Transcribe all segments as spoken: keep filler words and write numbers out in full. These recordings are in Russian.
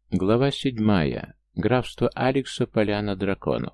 Глава седьмая. Графство Алекса, поляна драконов.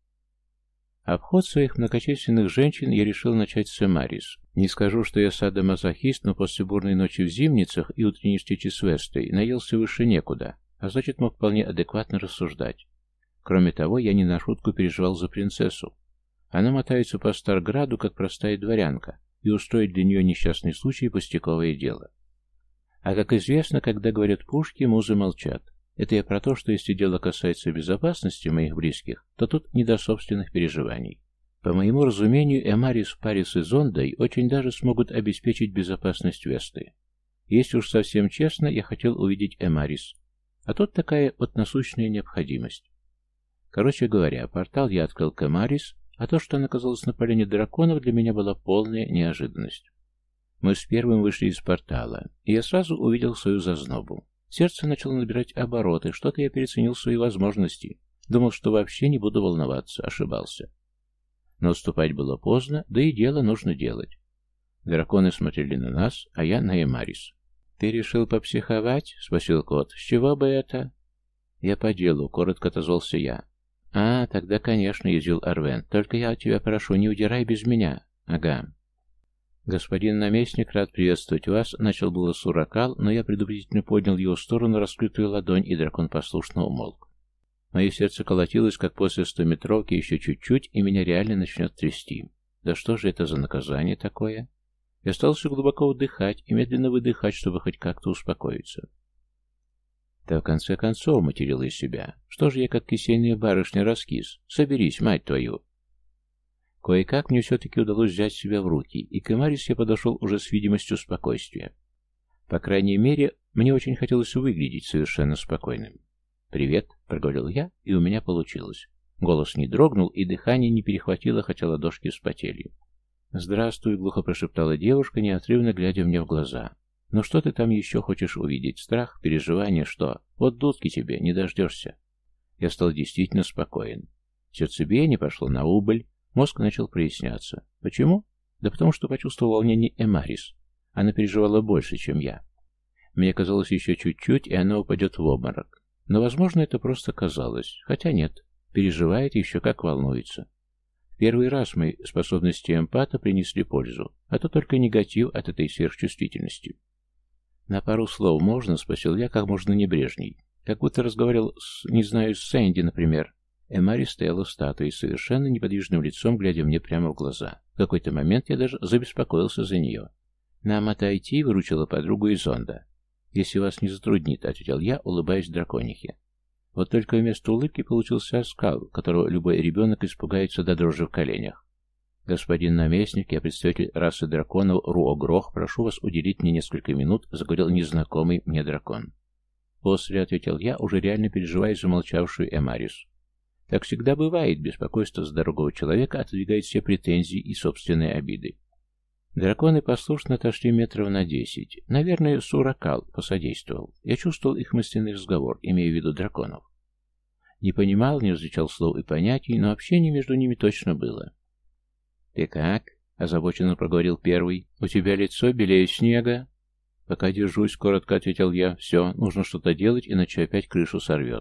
Обход своих многочисленных женщин я решил начать с Эмарис. Не скажу, что я садомазохист, но после бурной ночи в Зимницах и утренней встречи с Вестой наелся выше некуда, а значит мог вполне адекватно рассуждать. Кроме того, я не на шутку переживал за принцессу. Она мотается по Старграду, как простая дворянка, и устроить для нее несчастный случай пустяковое дело. А как известно, когда говорят пушки, музы молчат. Это я про то, что если дело касается безопасности моих близких, то тут не до собственных переживаний. По моему разумению, Эмарис в паре с Изондой очень даже смогут обеспечить безопасность Весты. Если уж совсем честно, я хотел увидеть Эмарис. А тут такая вот насущная необходимость. Короче говоря, портал я открыл к Эмарис, а то, что она оказалась на поляне драконов, для меня была полная неожиданность. Мы с первым вышли из портала, и я сразу увидел свою зазнобу. Сердце начало набирать обороты, что-то я переоценил свои возможности. Думал, что вообще не буду волноваться, ошибался. Но отступать было поздно, да и дело нужно делать. Драконы смотрели на нас, а я на Эмарис. «Ты решил попсиховать?» — спросил кот. «С чего бы это?» «Я по делу», — коротко отозвался я. «А, тогда, конечно», — язвил Арвен. «Только я тебя прошу, не удирай без меня». «Ага». «Господин наместник, рад приветствовать вас», — начал было Суракал, но я предупредительно поднял в его сторону раскрытую ладонь, и дракон послушно умолк. Мое сердце колотилось, как после стометровки, еще чуть-чуть, и меня реально начнет трясти. Да что же это за наказание такое? Я стал все глубоко вдыхать и медленно выдыхать, чтобы хоть как-то успокоиться. Да в конце концов материл из себя. Что же я, как кисейная барышня, раскис? Соберись, мать твою! Кое-как мне все-таки удалось взять себя в руки, и к Эмарис я подошел уже с видимостью спокойствия. По крайней мере, мне очень хотелось выглядеть совершенно спокойным. «Привет», — проговорил я, и у меня получилось. Голос не дрогнул, и дыхание не перехватило, хотя ладошки вспотели. «Здравствуй», — глухо прошептала девушка, неотрывно глядя мне в глаза. «Ну что ты там еще хочешь увидеть? Страх, переживание, что? Вот дудки тебе, не дождешься». Я стал действительно спокоен. Сердцебиение пошло на убыль. Мозг начал проясняться. Почему? Да потому что почувствовал волнение Эмарис. Она переживала больше, чем я. Мне казалось еще чуть-чуть, и она упадет в обморок. Но, возможно, это просто казалось. Хотя нет, переживает еще как волнуется. Первый раз мои способности эмпата принесли пользу, а то только негатив от этой сверхчувствительности. «На пару слов можно?» — спросил я, как можно небрежней. Как будто разговаривал с, не знаю, с Сэнди, например. Эмарис стояла статуей, совершенно неподвижным лицом, глядя мне прямо в глаза. В какой-то момент я даже забеспокоился за нее. «Нам отойти?» — выручила подругу Изонда. «Если вас не затруднит», — ответил я, улыбаясь драконихе. Вот только вместо улыбки получился оскал, которого любой ребенок испугается до дрожи в коленях. «Господин наместник, я представитель расы драконов Руогрох, прошу вас уделить мне несколько минут», — заговорил незнакомый мне дракон. «После», — ответил я, уже реально переживая замолчавшую Эмарис. Так всегда бывает, беспокойство за дорогого человека отодвигает все претензии и собственные обиды. Драконы послушно отошли метров на десять. Наверное, Суракал посодействовал. Я чувствовал их мысленный разговор, имея в виду драконов. Не понимал, не различал слов и понятий, но общение между ними точно было. «Ты как?» — озабоченно проговорил первый. «У тебя лицо белее снега». «Пока держусь», — коротко ответил я. «Все, нужно что-то делать, иначе опять крышу сорвет».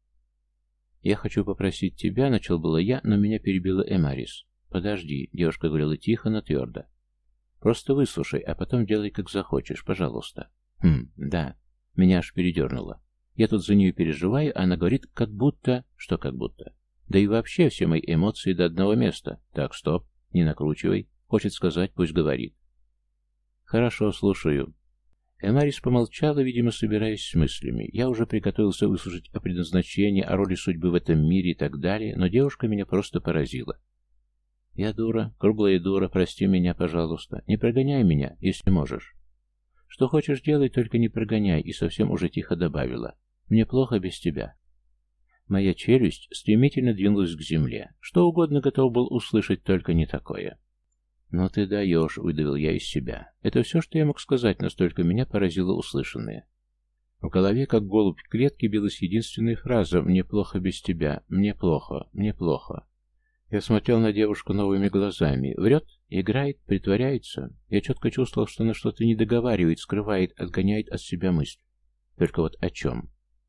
«Я хочу попросить тебя», — начал было я, но меня перебила Эмарис. «Подожди», — девушка говорила тихо, но твердо. «Просто выслушай, а потом делай, как захочешь, пожалуйста». «Хм, да». Меня аж передернуло. Я тут за нее переживаю, а она говорит, как будто... Что как будто? Да и вообще все мои эмоции до одного места. Так, стоп, не накручивай. Хочет сказать, пусть говорит. «Хорошо, слушаю». Эмарис помолчала, видимо, собираясь с мыслями. Я уже приготовился выслушать о предназначении, о роли судьбы в этом мире и так далее, но девушка меня просто поразила. «Я дура, круглая дура, прости меня, пожалуйста. Не прогоняй меня, если можешь». «Что хочешь делай, только не прогоняй», и совсем уже тихо добавила. «Мне плохо без тебя». Моя челюсть стремительно двинулась к земле. Что угодно готов был услышать, только не такое. «Ну ты даешь», — выдавил я из себя. Это все, что я мог сказать, настолько меня поразило услышанное. В голове, как голубь в клетке, билась единственная фраза «Мне плохо без тебя, мне плохо, мне плохо». Я смотрел на девушку новыми глазами. Врет, играет, притворяется. Я четко чувствовал, что она что-то не договаривает, скрывает, отгоняет от себя мысль. Только вот о чем?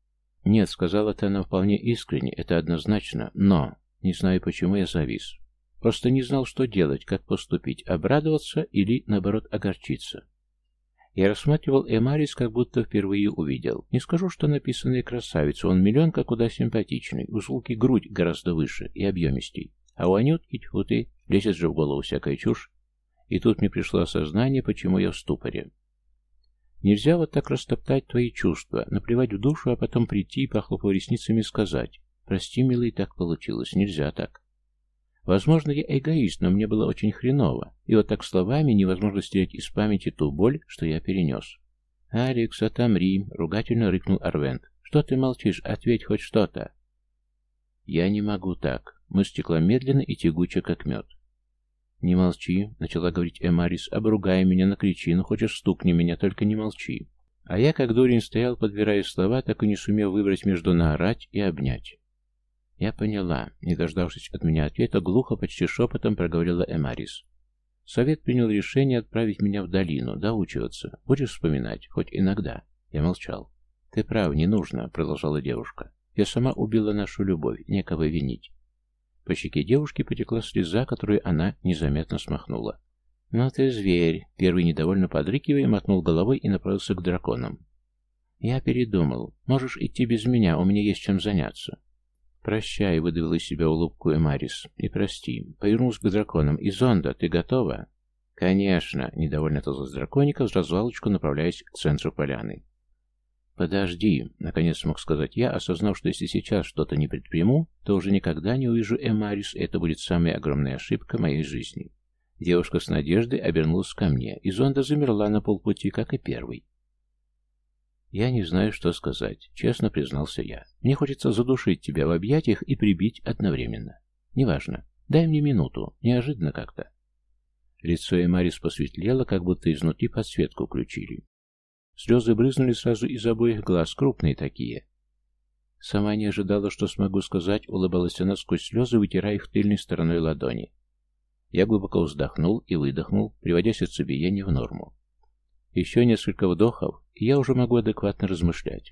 «Нет», — сказала-то она вполне искренне, это однозначно, но... Не знаю, почему я завис. Просто не знал, что делать, как поступить, обрадоваться или, наоборот, огорчиться. Я рассматривал Эмарис, как будто впервые увидел. Не скажу, что написанная красавица, он миллионка куда симпатичный, у Сулки грудь гораздо выше и объемистей, а у Анютки, тьфу ты, лезет же в голову всякая чушь. И тут мне пришло осознание, почему я в ступоре. Нельзя вот так растоптать твои чувства, наплевать в душу, а потом прийти и, похлопав ресницами, сказать: «Прости, милый, так получилось, нельзя так». Возможно, я эгоист, но мне было очень хреново, и вот так словами невозможно стереть из памяти ту боль, что я перенес. «Алекс, отомри!» — ругательно рыкнул Арвент. «Что ты молчишь? Ответь хоть что-то!» «Я не могу так!» — мысль текла медленно и тягуче, как мед. «Не молчи!» — начала говорить Эмарис. «Обругай меня, накричи, ну хочешь стукни меня, только не молчи!» А я, как дурень, стоял, подбирая слова, так и не сумев выбрать между наорать и обнять. «Я поняла», — не дождавшись от меня ответа, глухо, почти шепотом проговорила Эмарис. «Совет принял решение отправить меня в долину, доучиваться. Будешь вспоминать, хоть иногда». Я молчал. «Ты прав, не нужно», — продолжала девушка. «Я сама убила нашу любовь, некого винить». По щеке девушки потекла слеза, которую она незаметно смахнула. «Ну ты зверь», — первый недовольно подрыкивая, мотнул головой и направился к драконам. «Я передумал. Можешь идти без меня, у меня есть чем заняться». «Прощай», — выдавил из себя улыбку Эмарис. «И прости». Повернулся к драконам. «Изонда, ты готова?» «Конечно», — недовольно отозвалась драконика, в развалочку направляясь к центру поляны. «Подожди», — наконец смог сказать я, осознав, что если сейчас что-то не предприму, то уже никогда не увижу Эмарис, и это будет самая огромная ошибка моей жизни. Девушка с надеждой обернулась ко мне. Изонда замерла на полпути, как и первый. «Я не знаю, что сказать», — честно признался я. «Мне хочется задушить тебя в объятиях и прибить одновременно. Неважно. Дай мне минуту. Неожиданно как-то». Лицо Эмарис посветлело, как будто изнутри подсветку включили. Слезы брызнули сразу из обоих глаз, крупные такие. Сама не ожидала, что смогу сказать, улыбалась она сквозь слезы, вытирая их тыльной стороной ладони. Я глубоко вздохнул и выдохнул, приводя сердцебиение в норму. Еще несколько вдохов, и я уже могу адекватно размышлять.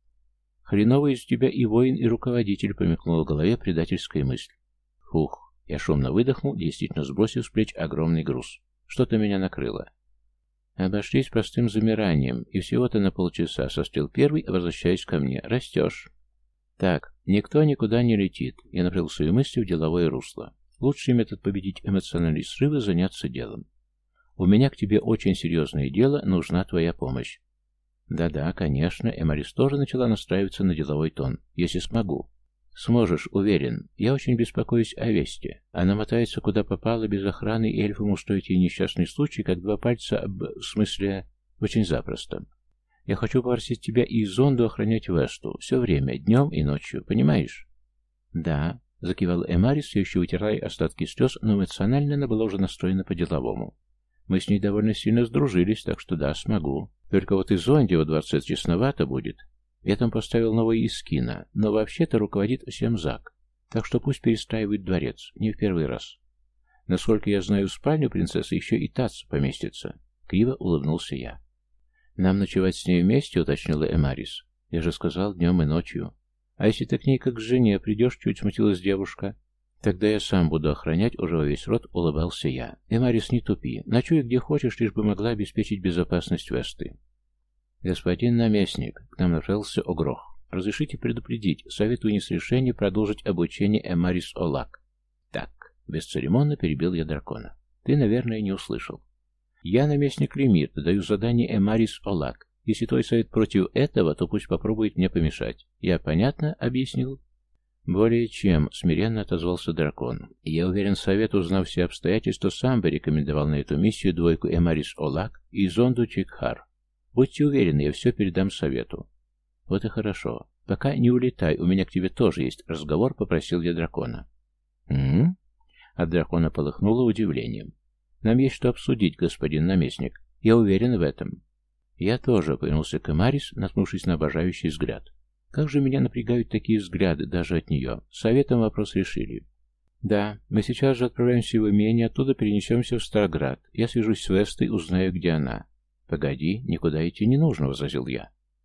«Хреновый из тебя и воин, и руководитель», — помелькнула в голове предательская мысль. Фух, я шумно выдохнул, действительно сбросив с плеч огромный груз. Что-то меня накрыло. Обошлись простым замиранием, и всего-то на полчаса, состыл первый, возвращаясь ко мне. «Растешь». «Так, никто никуда не летит», — я направил свои мысли в деловое русло. Лучший метод победить эмоциональные срывы — заняться делом. У меня к тебе очень серьезное дело, нужна твоя помощь. Да-да, конечно, Эмарис тоже начала настраиваться на деловой тон. Если смогу. Сможешь, уверен. Я очень беспокоюсь о Весте. Она мотается куда попало, без охраны, и эльфам устроить ей несчастный случай, как два пальца об... в смысле... очень запросто. Я хочу попросить тебя и Изонду охранять Весту. Все время, днем и ночью, понимаешь? Да, закивал Эмарис, все еще вытирая остатки слез, но эмоционально она была уже настроена по-деловому. Мы с ней довольно сильно сдружились, так что да, смогу. Только вот Изонде во дворце тесновато будет. Я там поставил нового Искина, но вообще-то руководит всем Зак. Так что пусть перестраивает дворец, не в первый раз. Насколько я знаю, в спальню принцессы еще и Тац поместится. Криво улыбнулся я. Нам ночевать с ней вместе, уточнила Эмарис. Я же сказал, днем и ночью. А если ты к ней как к жене придешь, чуть смутилась девушка. Тогда я сам буду охранять, уже во весь рот улыбался я. Эмарис, не тупи. Ночуй где хочешь, лишь бы могла обеспечить безопасность Весты. Господин наместник, к нам направился Огрох. Разрешите предупредить, совет вынес решение продолжить обучение Эмарис Олак. Так, бесцеремонно перебил я дракона. Ты, наверное, не услышал. Я наместник Лемирт, даю задание Эмарис Олак. Если твой совет против этого, то пусть попробует мне помешать. Я понятно объяснил? Более чем, смиренно отозвался дракон. Я уверен, совет, узнав все обстоятельства, сам бы рекомендовал на эту миссию двойку Эмарис Олак и Изонду Чикхар. Будьте уверены, я все передам совету. Вот и хорошо. Пока не улетай, у меня к тебе тоже есть разговор, попросил я дракона. М-м? От дракона полыхнуло удивлением. Нам есть что обсудить, господин наместник. Я уверен в этом. Я тоже повернулся к Эмарис, наткнувшись на обожающий взгляд. Как же меня напрягают такие взгляды, даже от нее. С советом вопрос решили. Да, мы сейчас же отправляемся в имение, оттуда перенесемся в Старград. Я свяжусь с Вестой, узнаю, где она. Погоди, никуда идти не нужно, возразил я.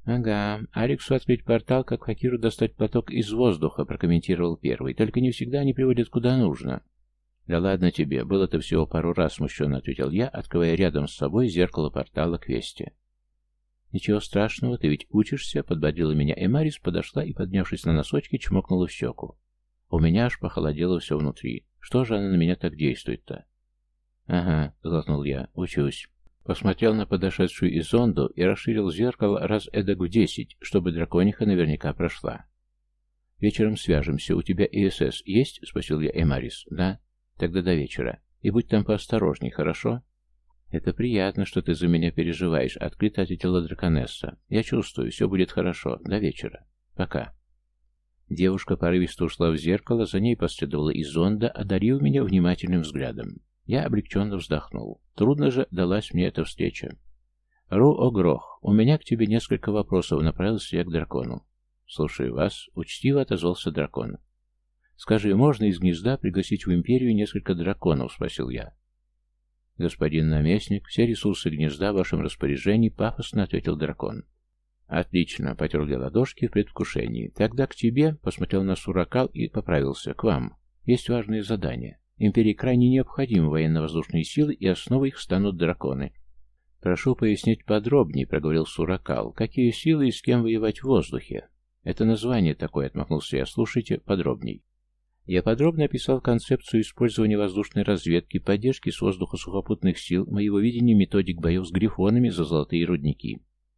Ага, Алексу открыть портал, как Факиру достать платок из воздуха, прокомментировал первый. Только не всегда они приводят куда нужно. Да ладно тебе, было-то всего пару раз, смущенно ответил я, открывая рядом с собой зеркало портала к Весте. Ничего страшного, ты ведь учишься, подбодрила меня Эмарис, подошла и, поднявшись на носочки, чмокнула в щеку. У меня аж похолодело все внутри. Что же она на меня так действует-то? Ага, глотнул я, учусь. Посмотрел на подошедшую Изонду и расширил зеркало раз эдак в десять, чтобы дракониха наверняка прошла. «Вечером свяжемся. У тебя И С С есть?» — спросил я Эмарис. «Да? Тогда до вечера. И будь там поосторожней, хорошо?» «Это приятно, что ты за меня переживаешь», — открыто ответила драконесса. «Я чувствую, все будет хорошо. До вечера. Пока». Девушка порывисто ушла в зеркало, за ней последовала Изонда, одарив меня внимательным взглядом. Я облегченно вздохнул. Трудно же далась мне эта встреча. «Ру-Огрох, у меня к тебе несколько вопросов», — направился я к дракону. «Слушаю вас», — учтиво отозвался дракон. «Скажи, можно из гнезда пригласить в империю несколько драконов?» — спросил я. «Господин наместник, все ресурсы гнезда в вашем распоряжении», — пафосно ответил дракон. «Отлично», — потер я ладошки в предвкушении. «Тогда к тебе», — посмотрел на Суракал и поправился, — «к вам. Есть важные задания. Империи крайне необходимы военно-воздушные силы, и основой их станут драконы». «Прошу пояснить подробнее», — проговорил Суракал. «Какие силы и с кем воевать в воздухе?» «Это название такое», — отмахнулся я. «Слушайте подробней». Я подробно описал концепцию использования воздушной разведки, поддержки с воздуха сухопутных сил, моего видения методик боев с грифонами за золотые рудники.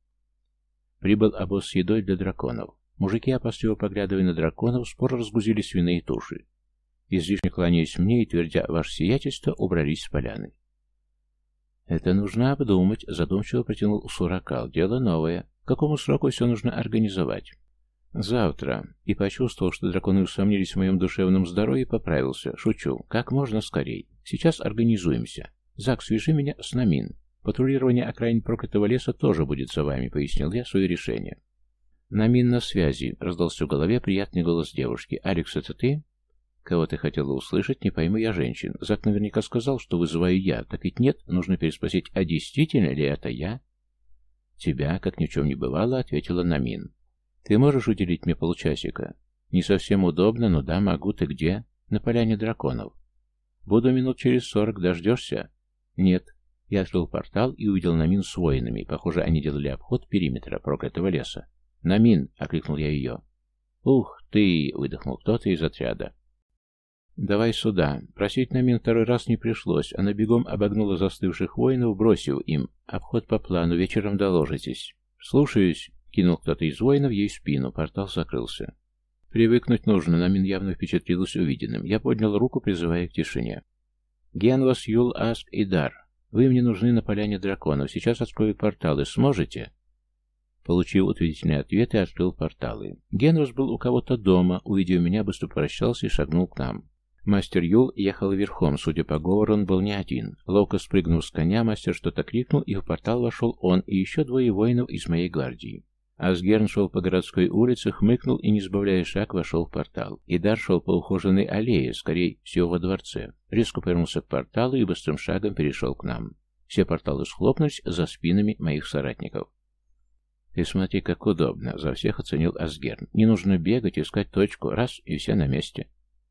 Прибыл обоз с едой для драконов. Мужики, опасливо поглядывая на драконов, споро разгрузили свиные туши. Излишне кланяясь мне и твердя «Ваше сиятельство», убрались с поляны. «Это нужно обдумать», — задумчиво протянул Суракал. «Дело новое. К какому сроку все нужно организовать?» «Завтра». И почувствовал, что драконы усомнились в моем душевном здоровье, поправился. «Шучу. Как можно скорей. Сейчас организуемся. Зак, свяжи меня с Намин. Патрулирование окраин проклятого леса тоже будет за вами», — пояснил я свое решение. «Намин на связи», — раздался в голове приятный голос девушки. «Алекс, это ты?» «Кого ты хотела услышать, не пойму я женщин. Зак наверняка сказал, что вызываю я. Так ведь нет, нужно переспросить, а действительно ли это я?» «Тебя, как ни в чем не бывало», — ответила Намин. «Ты можешь уделить мне полчасика?» «Не совсем удобно, но да, могу. Ты где?» «На поляне драконов». «Буду минут через сорок. Дождешься?» «Нет». Я открыл портал и увидел Намин с воинами. Похоже, они делали обход периметра проклятого леса. «Намин!» — окликнул я ее. «Ух ты!» — выдохнул кто-то из отряда. «Давай сюда». Просить Намин второй раз не пришлось. Она бегом обогнула застывших воинов, бросив им: «Обход по плану, вечером доложитесь». «Слушаюсь», — кинул кто-то из воинов ей в спину. Портал закрылся. «Привыкнуть нужно», — Намин явно впечатлилась увиденным. Я поднял руку, призывая к тишине. «Генвас, Юл, Аск и Дар, вы мне нужны на поляне драконов. Сейчас открою порталы. Сможете?» Получив утвердительные ответы, открыл порталы. Генвас был у кого-то дома. Увидев меня, быстро прощался и шагнул к нам. Мастер Юл ехал верхом. Судя по говору, он был не один. Ловко спрыгнув с коня, мастер что-то крикнул, и в портал вошел он и еще двое воинов из моей гвардии. Асгерн шел по городской улице, хмыкнул и, не сбавляя шаг, вошел в портал. Идар шел по ухоженной аллее, скорее всего во дворце. Резко повернулся к порталу и быстрым шагом перешел к нам. Все порталы схлопнулись за спинами моих соратников. «Ты смотри, как удобно», — за всех оценил Асгерн. «Не нужно бегать, искать точку. Раз, и все на месте».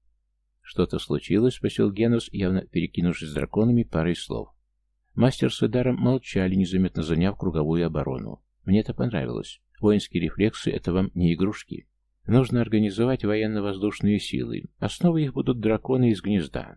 «Что-то случилось?» — спросил Генус, явно перекинувшись с драконами парой слов. Мастер с Идаром молчали, незаметно заняв круговую оборону. Мне это понравилось. Воинские рефлексы — это вам не игрушки. Нужно организовать военно-воздушные силы. Основой их будут драконы из гнезда.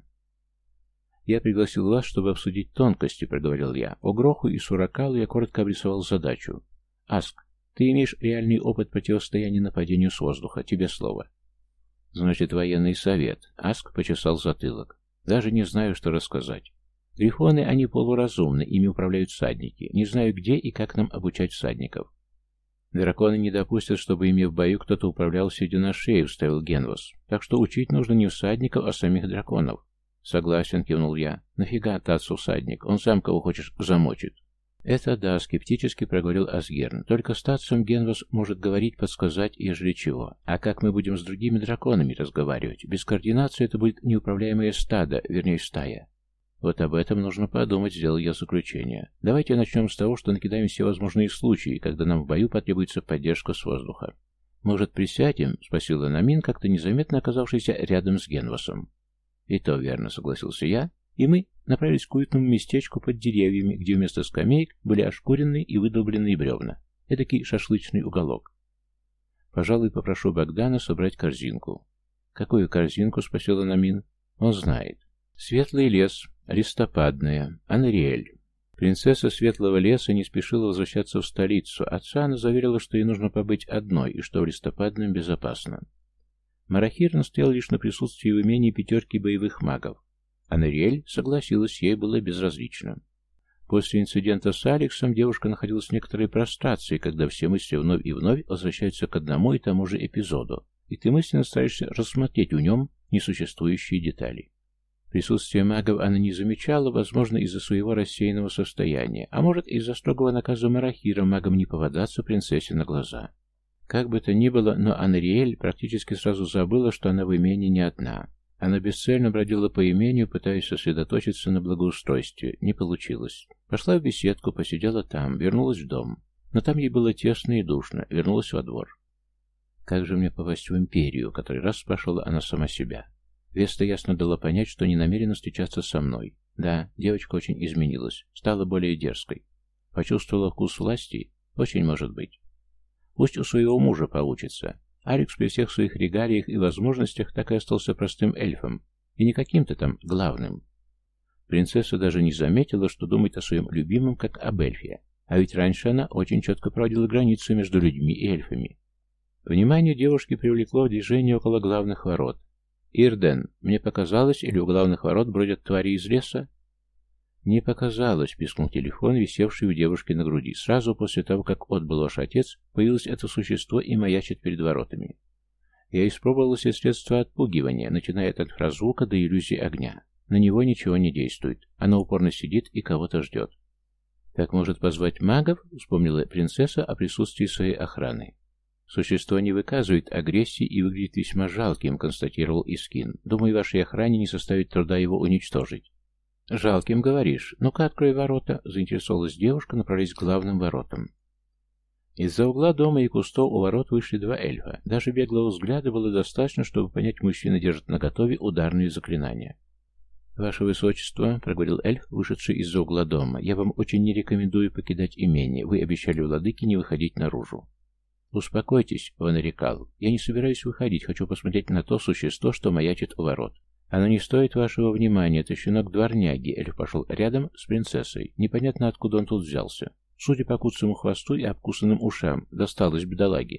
«Я пригласил вас, чтобы обсудить тонкости», — проговорил я. Огроху и Суракалу я коротко обрисовал задачу. «Аск, ты имеешь реальный опыт противостояния нападению с воздуха. Тебе слово». «Значит, военный совет». Аск почесал затылок. «Даже не знаю, что рассказать. Грифоны, они полуразумны, ими управляют всадники. Не знаю, где и как нам обучать всадников». «Драконы не допустят, чтобы ими в бою кто-то управлял, сидя на шее», — вставил Генвас. «Так что учить нужно не всадников, а самих драконов». «Согласен», — кивнул я. «Нафига Татсу всадник? Он сам кого хочешь замочит». «Это да», — скептически проговорил Асгерн. «Только с Татсом Генвас может говорить, подсказать, ежели чего. А как мы будем с другими драконами разговаривать? Без координации это будет неуправляемое стадо, вернее стая». Вот об этом нужно подумать, сделал я заключение. Давайте начнем с того, что накидаем все возможные случаи, когда нам в бою потребуется поддержка с воздуха. Может, присядем? Спросила Намин, как-то незаметно оказавшийся рядом с Генвасом. И то верно, согласился я, и мы направились к уютному местечку под деревьями, где вместо скамеек были ошкуренные и выдолбленные бревна. Эдакий шашлычный уголок. Пожалуй, попрошу Богдана собрать корзинку. Какую корзинку? Спросила Намин. Он знает. Светлый лес, листопадная, Анриэль. Принцесса Светлого леса не спешила возвращаться в столицу. Отца она заверила, что ей нужно побыть одной, и что в листопадном безопасно. Марахир настоял лишь на присутствии в имении пятерки боевых магов. Анриэль согласилась, ей было безразлично. После инцидента с Алексом девушка находилась в некоторой прострации, когда все мысли вновь и вновь возвращаются к одному и тому же эпизоду, и ты мысленно стараешься рассмотреть в нем несуществующие детали. Присутствие магов она не замечала, возможно, из-за своего рассеянного состояния, а может, из-за строгого наказа Марахира магам не повадаться принцессе на глаза. Как бы то ни было, но Анриэль практически сразу забыла, что она в имении не одна. Она бесцельно бродила по имению, пытаясь сосредоточиться на благоустройстве. Не получилось. Пошла в беседку, посидела там, вернулась в дом. Но там ей было тесно и душно, вернулась во двор. «Как же мне попасть в империю?» — который раз спрашивала она сама себя. Веста ясно дала понять, что не намерена встречаться со мной. Да, девочка очень изменилась, стала более дерзкой. Почувствовала вкус власти? Очень может быть. Пусть у своего мужа получится. Алекс при всех своих регалиях и возможностях так и остался простым эльфом, и не каким-то там главным. Принцесса даже не заметила, что думает о своем любимом как об эльфе, а ведь раньше она очень четко проводила границу между людьми и эльфами. Внимание девушки привлекло движение около главных ворот. «Ирден, мне показалось, или у главных ворот бродят твари из леса?» «Не показалось», — пискнул телефон, висевший у девушки на груди. Сразу после того, как отбыл ваш отец, появилось это существо и маячит перед воротами. Я испробовал все средства отпугивания, начиная от инфразвука до иллюзии огня. На него ничего не действует. Оно упорно сидит и кого-то ждет. «Так может позвать магов?» — вспомнила принцесса о присутствии своей охраны. «Существо не выказывает агрессии и выглядит весьма жалким», — констатировал Искин. «Думаю, вашей охране не составит труда его уничтожить». «Жалким, говоришь? Ну-ка, открой ворота», — заинтересовалась девушка, направляясь к главным воротам. Из-за угла дома и кустов у ворот вышли два эльфа. Даже беглого взгляда было достаточно, чтобы понять, мужчина держит наготове ударные заклинания. «Ваше Высочество», — проговорил эльф, вышедший из-за угла дома, — «я вам очень не рекомендую покидать имение. Вы обещали владыке не выходить наружу». «Успокойтесь», — он нарекал. «Я не собираюсь выходить, хочу посмотреть на то существо, что маячит у ворот. Оно не стоит вашего внимания, это щенок дворняги». Эльф пошел рядом с принцессой. Непонятно, откуда он тут взялся. Судя по куцому хвосту и обкусанным ушам, досталось бедолаге.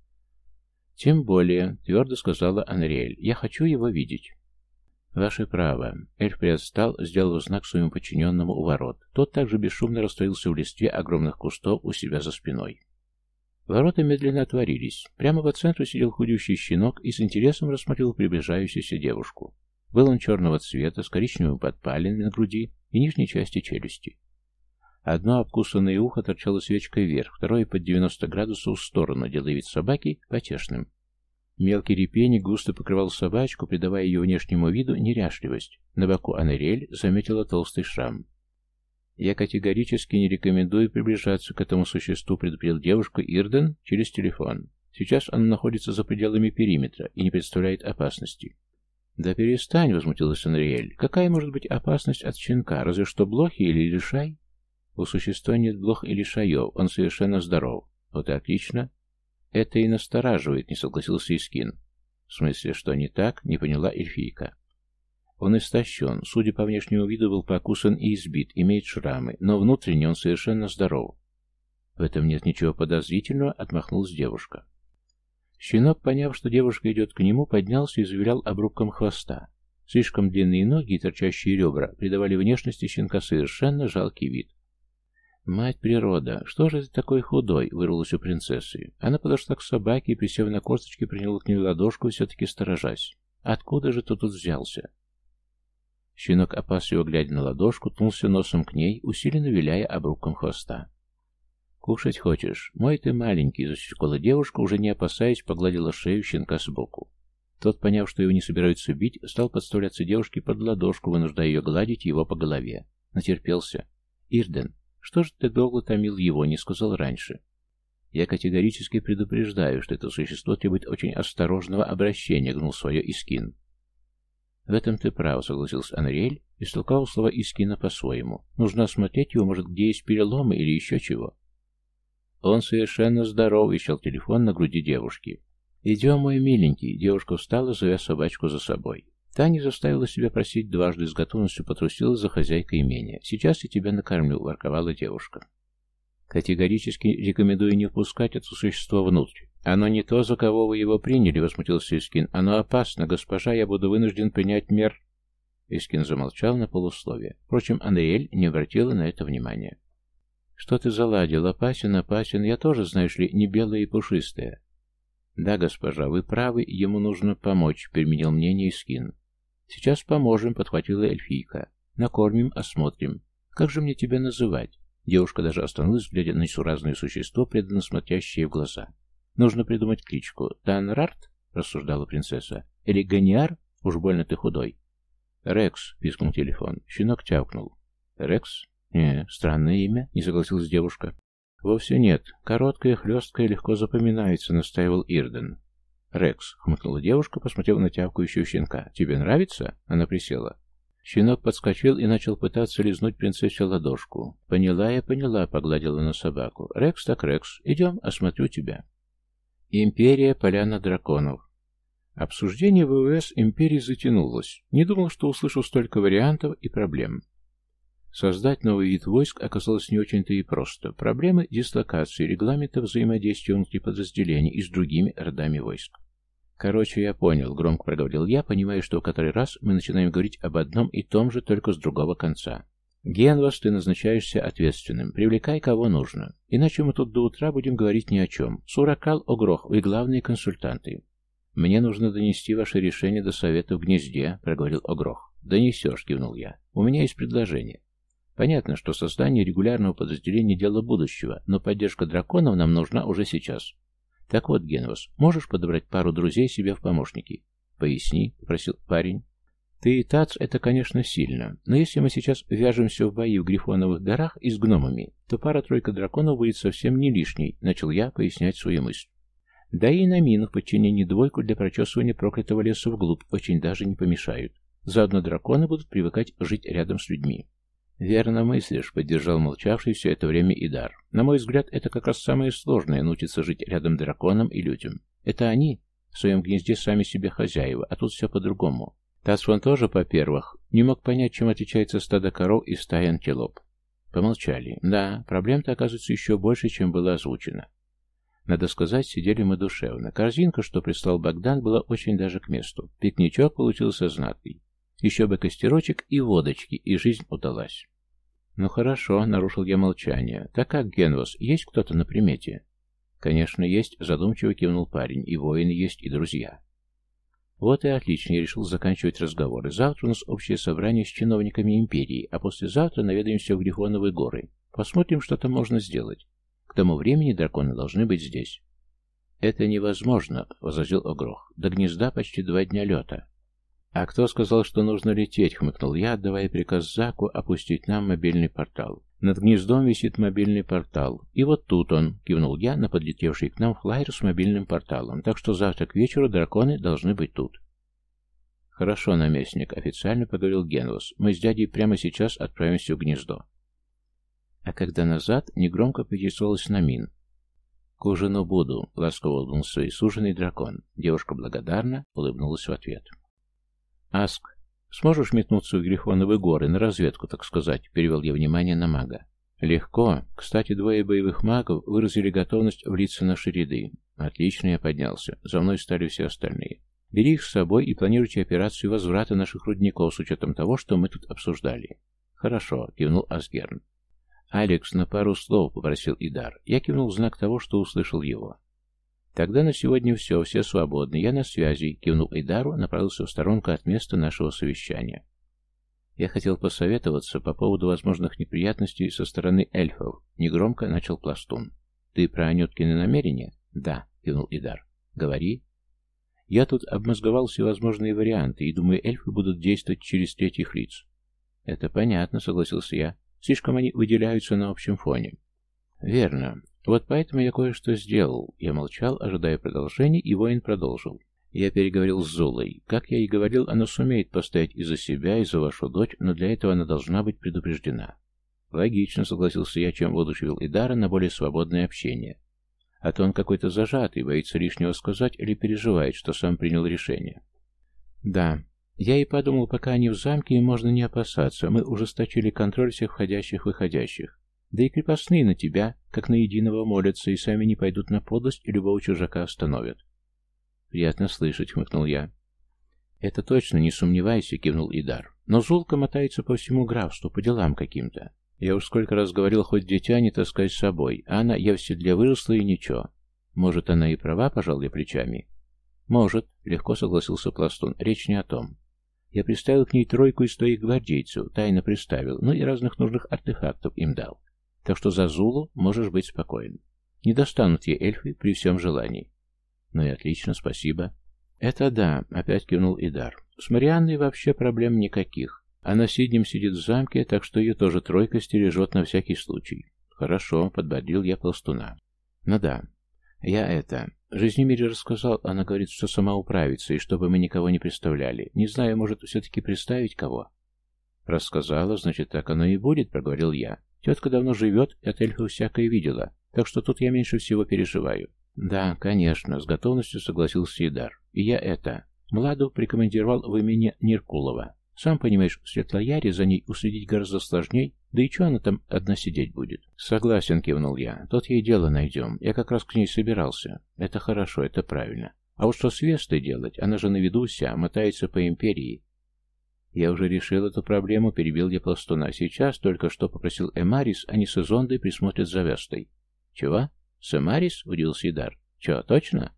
«Тем более», — твердо сказала Анриэль, — «я хочу его видеть». «Ваше право». Эльф приотстал, сделал знак своему подчиненному у ворот. Тот также бесшумно растворился в листве огромных кустов у себя за спиной. Ворота медленно отворились. Прямо по центру сидел худющий щенок и с интересом рассмотрел приближающуюся девушку. Был он черного цвета, с коричневым подпалиной на груди и нижней части челюсти. Одно обкусанное ухо торчало свечкой вверх, второе под девяносто градусов в сторону, делая вид собаки потешным. Мелкий репейник густо покрывал собачку, придавая ее внешнему виду неряшливость. На боку Анриэль заметила толстый шрам. «Я категорически не рекомендую приближаться к этому существу», — предупредил девушку Ирден через телефон. «Сейчас оно находится за пределами периметра и не представляет опасности». «Да перестань», — возмутилась Анриэль. «Какая может быть опасность от щенка? Разве что блохи или лишай?» «У существа нет блох или лишаев, он совершенно здоров». «Вот и отлично». «Это и настораживает», — не согласился Искин. «В смысле, что не так?» — не поняла эльфийка. «Он истощен, судя по внешнему виду, был покусан и избит, имеет шрамы, но внутренне он совершенно здоров». «В этом нет ничего подозрительного», — отмахнулась девушка. Щенок, поняв, что девушка идет к нему, поднялся и завилял обрубком хвоста. Слишком длинные ноги и торчащие ребра придавали внешности щенка совершенно жалкий вид. «Мать природа, что же ты такой худой?» — вырвалась у принцессы. Она подошла к собаке и, присев на корточки, приняла к ней ладошку, все-таки сторожась. «Откуда же ты тут взялся?» Щенок, опасливо глядя на ладошку, ткнулся носом к ней, усиленно виляя обрубком хвоста. «Кушать хочешь? Мой ты маленький», — засекла девушка, уже не опасаясь, погладила шею щенка сбоку. Тот, поняв, что его не собираются бить, стал подставляться девушке под ладошку, вынуждая ее гладить его по голове. Натерпелся. «Ирден, что же ты долго томил его, не сказал раньше?» «Я категорически предупреждаю, что это существо требует очень осторожного обращения», — гнул свое Искин. «В этом ты прав», — согласился Анриэль, истолковал слова Искина по-своему. «Нужно осмотреть его, может, где есть переломы или еще чего». «Он совершенно здоров», — вещал телефон на груди девушки. «Идем, мой миленький», — девушка встала, зовя собачку за собой. Та не заставила себя просить дважды, с готовностью потрусила за хозяйкой имения. «Сейчас я тебя накормлю», — ворковала девушка. «Категорически рекомендую не впускать это существо внутрь. Оно не то, за кого вы его приняли», — возмутился Искин. «Оно опасно, госпожа, я буду вынужден принять мер...» Искин замолчал на полусловие. Впрочем, Анриэль не обратила на это внимания. «Что ты заладил? Опасен, опасен. Я тоже, знаешь ли, не белая и пушистая». «Да, госпожа, вы правы, ему нужно помочь», — переменил мнение Искин. «Сейчас поможем», — подхватила эльфийка. «Накормим, осмотрим. Как же мне тебя называть?» Девушка даже остановилась, глядя на несуразное существо, преданно смотрящее в глаза. «Нужно придумать кличку. Танрарт?» — рассуждала принцесса. «Или Ганиар? Уж больно ты худой». «Рекс», — пискнул телефон. Щенок тявкнул. «Рекс? Не, странное имя», — не согласилась девушка. «Вовсе нет. Короткое, хлесткое, легко запоминается», — настаивал Ирден. «Рекс», — хмыкнула девушка, посмотрев на тявкающего щенка. «Тебе нравится?» — она присела. Щенок подскочил и начал пытаться лизнуть принцессе ладошку. «Поняла я, поняла», — погладила на собаку. «Рекс так Рекс. Идем, осмотрю тебя». Империя, поляна драконов. Обсуждение ВВС империи затянулось. Не думал, что услышу столько вариантов и проблем. Создать новый вид войск оказалось не очень-то и просто. Проблемы дислокации, регламента взаимодействия внутри подразделений и с другими родами войск. «Короче, я понял», — громко проговорил я, понимая, что в который раз мы начинаем говорить об одном и том же, только с другого конца. «Генвас, ты назначаешься ответственным. Привлекай, кого нужно. Иначе мы тут до утра будем говорить ни о чем. Суракал, Огрох, вы главные консультанты». «Мне нужно донести ваше решение до совета в гнезде», — проговорил Огрох. «Донесешь», — кивнул я. «У меня есть предложение. Понятно, что создание регулярного подразделения — дело будущего, но поддержка драконов нам нужна уже сейчас. Так вот, Генвас, можешь подобрать пару друзей себе в помощники?» «Поясни», — попросил парень. «Ты и Тац — это, конечно, сильно, но если мы сейчас вяжемся в бои в Грифоновых горах и с гномами, то пара-тройка драконов будет совсем не лишней», — начал я пояснять свою мысль. «Да и на мину в подчинении двойку для прочесывания проклятого леса вглубь очень даже не помешают. Заодно драконы будут привыкать жить рядом с людьми». «Верно мыслишь», — поддержал молчавший все это время Идар. «На мой взгляд, это как раз самое сложное — научиться жить рядом драконам и людям. Это они в своем гнезде сами себе хозяева, а тут все по-другому». Тасфон тоже, во-первых, не мог понять, чем отличается стадо коров и стая антилоп. Помолчали. Да, проблем-то оказывается еще больше, чем было озвучено. Надо сказать, сидели мы душевно. Корзинка, что прислал Богдан, была очень даже к месту. Пикничок получился знатный. Еще бы костерочек и водочки, и жизнь удалась. «Ну хорошо», — нарушил я молчание. «Так как, Генвас, есть кто-то на примете?» «Конечно, есть», — задумчиво кивнул парень. «И воины есть, и друзья». «Вот и отлично», — я решил заканчивать разговоры. «Завтра у нас общее собрание с чиновниками империи, а послезавтра наведаемся в Грифоновые горы. Посмотрим, что там можно сделать. К тому времени драконы должны быть здесь». «Это невозможно», — возразил Огрох. «До гнезда почти два дня лета». «А кто сказал, что нужно лететь?» — хмыкнул я, отдавая приказ Заку опустить нам мобильный портал. «Над гнездом висит мобильный портал. И вот тут он», — кивнул я на подлетевший к нам флайер с мобильным порталом. «Так что завтра к вечеру драконы должны быть тут». «Хорошо, наместник», — официально поговорил Генвас. «Мы с дядей прямо сейчас отправимся в гнездо». А когда назад, негромко поинтересовалась Намин. «К ужину буду», — ласково улыбнулся свой суженый дракон. Девушка благодарно улыбнулась в ответ. «Аск, сможешь метнуться в Грифоновые горы, на разведку, так сказать?» — перевел я внимание на мага. «Легко. Кстати, двое боевых магов выразили готовность влиться в наши ряды. Отлично, я поднялся. За мной стали все остальные. Бери их с собой и планируйте операцию возврата наших рудников с учетом того, что мы тут обсуждали». «Хорошо», — кивнул Асгерн. «Алекс, на пару слов», — попросил Идар. Я кивнул в знак того, что услышал его. «Тогда на сегодня все, все свободны. Я на связи», — кивнул Идару, направился в сторонку от места нашего совещания. Я хотел посоветоваться по поводу возможных неприятностей со стороны эльфов. Негромко начал Пластун. «Ты про Анюткины намерения?» «Да», — кивнул Идар. «Говори». Я тут обмозговал всевозможные варианты, и думаю, эльфы будут действовать через третьих лиц. Это понятно, согласился я. Слишком они выделяются на общем фоне. Верно. Вот поэтому я кое-что сделал. Я молчал, ожидая продолжения, и воин продолжил. Я переговорил с Зулой. Как я и говорил, она сумеет постоять и за себя, и за вашу дочь, но для этого она должна быть предупреждена. Логично, согласился я, чем воодушевил Идара на более свободное общение. А то он какой-то зажатый, боится лишнего сказать или переживает, что сам принял решение. Да, я и подумал, пока они в замке, им можно не опасаться. Мы ужесточили контроль всех входящих-выходящих. Да и крепостные на тебя, как на единого, молятся и сами не пойдут на подлость, и любого чужака остановят. Приятно слышать, хмыкнул я. Это точно, не сомневайся, кивнул Идар. Но Зулка мотается по всему графству, по делам каким-то. Я уж сколько раз говорил, хоть дитя не таскай с собой, а она, я в седле выросла и ничего. Может, она и права, пожал я плечами? Может, легко согласился Пластун, речь не о том. Я приставил к ней тройку из твоих гвардейцев, тайно приставил, ну и разных нужных артефактов им дал. Так что за Зулу можешь быть спокоен. Не достанут ей эльфы при всем желании. Ну и отлично, спасибо. Это да, опять кивнул Идар. С Марианной вообще проблем никаких. Она сиднем сидит в замке, так что ее тоже тройка стережет на всякий случай. Хорошо, подбодрил я Пластуна. Ну да, я это... Жизнемире рассказал, она говорит, что сама управится, и чтобы мы никого не представляли. Не знаю, может, все-таки представить кого? Рассказала, значит, так оно и будет, проговорил я. Тетка давно живет, от эльфов всякое видела, так что тут я меньше всего переживаю. Да, конечно, с готовностью согласился Идар. И я это... Младу прикомандировал в имени Ниркулова. Сам понимаешь, в Светлояре за ней уследить гораздо сложней, да и что она там одна сидеть будет? Согласен, кивнул я. Тут ей дело найдем. Я как раз к ней собирался. Это хорошо, это правильно. А вот что с Вестой делать? Она же на виду вся, мотается по империи. Я уже решил эту проблему, перебил я Пластуна. Сейчас только что попросил Эмарис, они с Изондой присмотрят за Вестой. Чего? С Эмарис? Удивился Идар. Че, точно?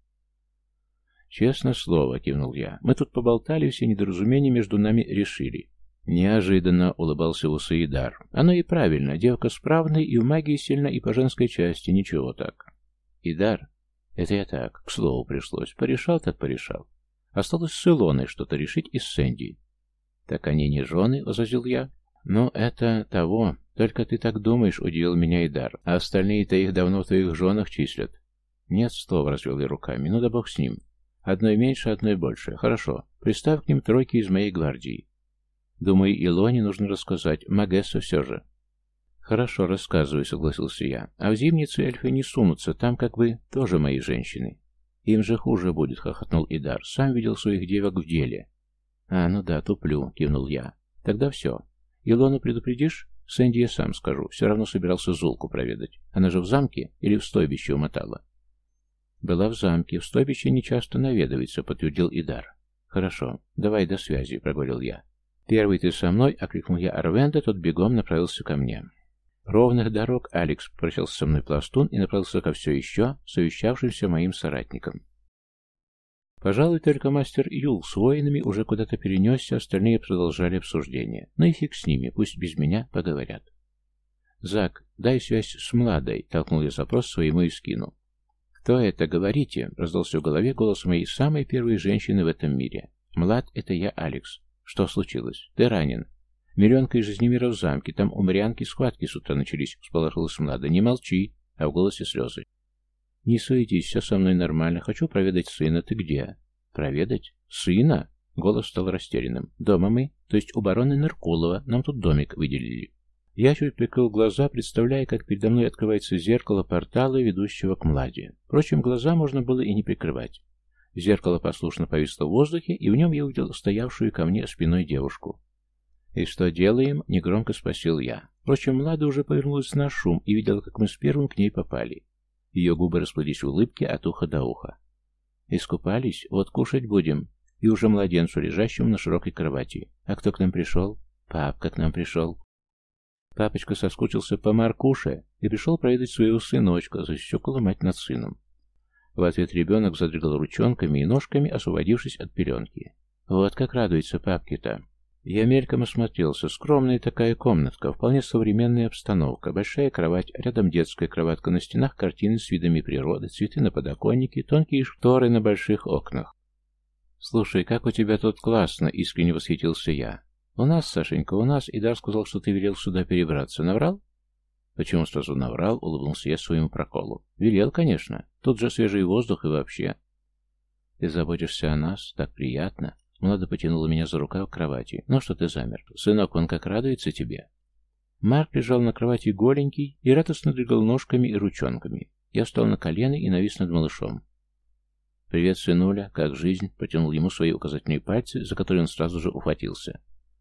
«Честное слово», — кивнул я. «Мы тут поболтали, все недоразумения между нами решили». Неожиданно улыбался Усаидар. «Оно и правильно. Девка справная и в магии сильна, и по женской части. Ничего так». «Идар, это я так, к слову пришлось. Порешал так порешал. Осталось с Илоной что-то решить и с Сэнди». «Так они не жены?» — возразил я. «Ну, это того. Только ты так думаешь», — удивил меня Идар. «А остальные-то их давно в твоих женах числят». «Нет, слова», — развел я руками. «Ну да бог с ним. Одной меньше, одной больше. Хорошо. Приставь к ним тройки из моей гвардии. Думаю, Илоне нужно рассказать. Магесса все же». «Хорошо, рассказывай», — согласился я. «А в зимницу эльфы не сунутся. Там, как вы, тоже мои женщины». «Им же хуже будет», — хохотнул Идар. «Сам видел своих девок в деле». «А, ну да, туплю», — кивнул я. «Тогда все. Илону предупредишь? Сэнди я сам скажу. Все равно собирался Зулку проведать. Она же в замке или в стойбище умотала?» «Была в замке. В стойбище нечасто наведывается», — подтвердил Идар. «Хорошо. Давай до связи», — проговорил я. «Первый ты со мной», — окликнул я Арвенда, тот бегом направился ко мне. «Ровных дорог, Алекс», — прощался со мной Пластун и направился ко все еще совещавшимся моим соратникам. Пожалуй, только мастер Юл с воинами уже куда-то перенесся, остальные продолжали обсуждение. Ну и фиг с ними, пусть без меня поговорят. «Зак, дай связь с Младой», — толкнул я запрос своему и скину. «Кто это? Говорите!» — раздался в голове голос моей самой первой женщины в этом мире. «Млад, это я, Алекс. Что случилось? Ты ранен. Миллионка из Жизнемира в замке. Там у Марианки схватки с утра начались», — всполошилась Млада. «Не молчи!» — а в голосе слезы. «Не суетись, все со мной нормально. Хочу проведать сына. Ты где?» «Проведать? Сына?» — голос стал растерянным. «Дома мы, то есть у барона Ныркулова. Нам тут домик выделили». Я чуть прикрыл глаза, представляя, как передо мной открывается зеркало портала, ведущего к Младе. Впрочем, глаза можно было и не прикрывать. Зеркало послушно повисло в воздухе, и в нем я увидел стоявшую ко мне спиной девушку. «И что делаем?» — негромко спросил я. Впрочем, Млада уже повернулась на шум и видела, как мы с первым к ней попали. Ее губы расплылись в улыбке от уха до уха. «Искупались? Вот кушать будем». И уже младенцу, лежащему на широкой кровати. «А кто к нам пришел?» «Папка к нам пришел». Папочка соскучился по Маркуше и пришел проведать своего сыночка, защекала мать над сыном. В ответ ребенок задрыгал ручонками и ножками, освободившись от пеленки. Вот как радуется папке-то. Я мельком осмотрелся. Скромная такая комнатка, вполне современная обстановка. Большая кровать, рядом детская кроватка, на стенах картины с видами природы, цветы на подоконнике, тонкие шторы на больших окнах. «Слушай, как у тебя тут классно!» — искренне восхитился я. «У нас, Сашенька, у нас. Идар сказал, что ты велел сюда перебраться. Наврал?» «Почему сразу наврал?» — улыбнулся я своему проколу. «Велел, конечно. Тут же свежий воздух и вообще». «Ты заботишься о нас? Так приятно!» Млада потянула меня за рукав к кровати. «Ну что ты замер? Сынок, он как радуется тебе!» Марк лежал на кровати голенький и радостно двигал ножками и ручонками. Я встал на колено и навис над малышом. «Привет, сынуля, как жизнь?» Протянул ему свои указательные пальцы, за которые он сразу же ухватился.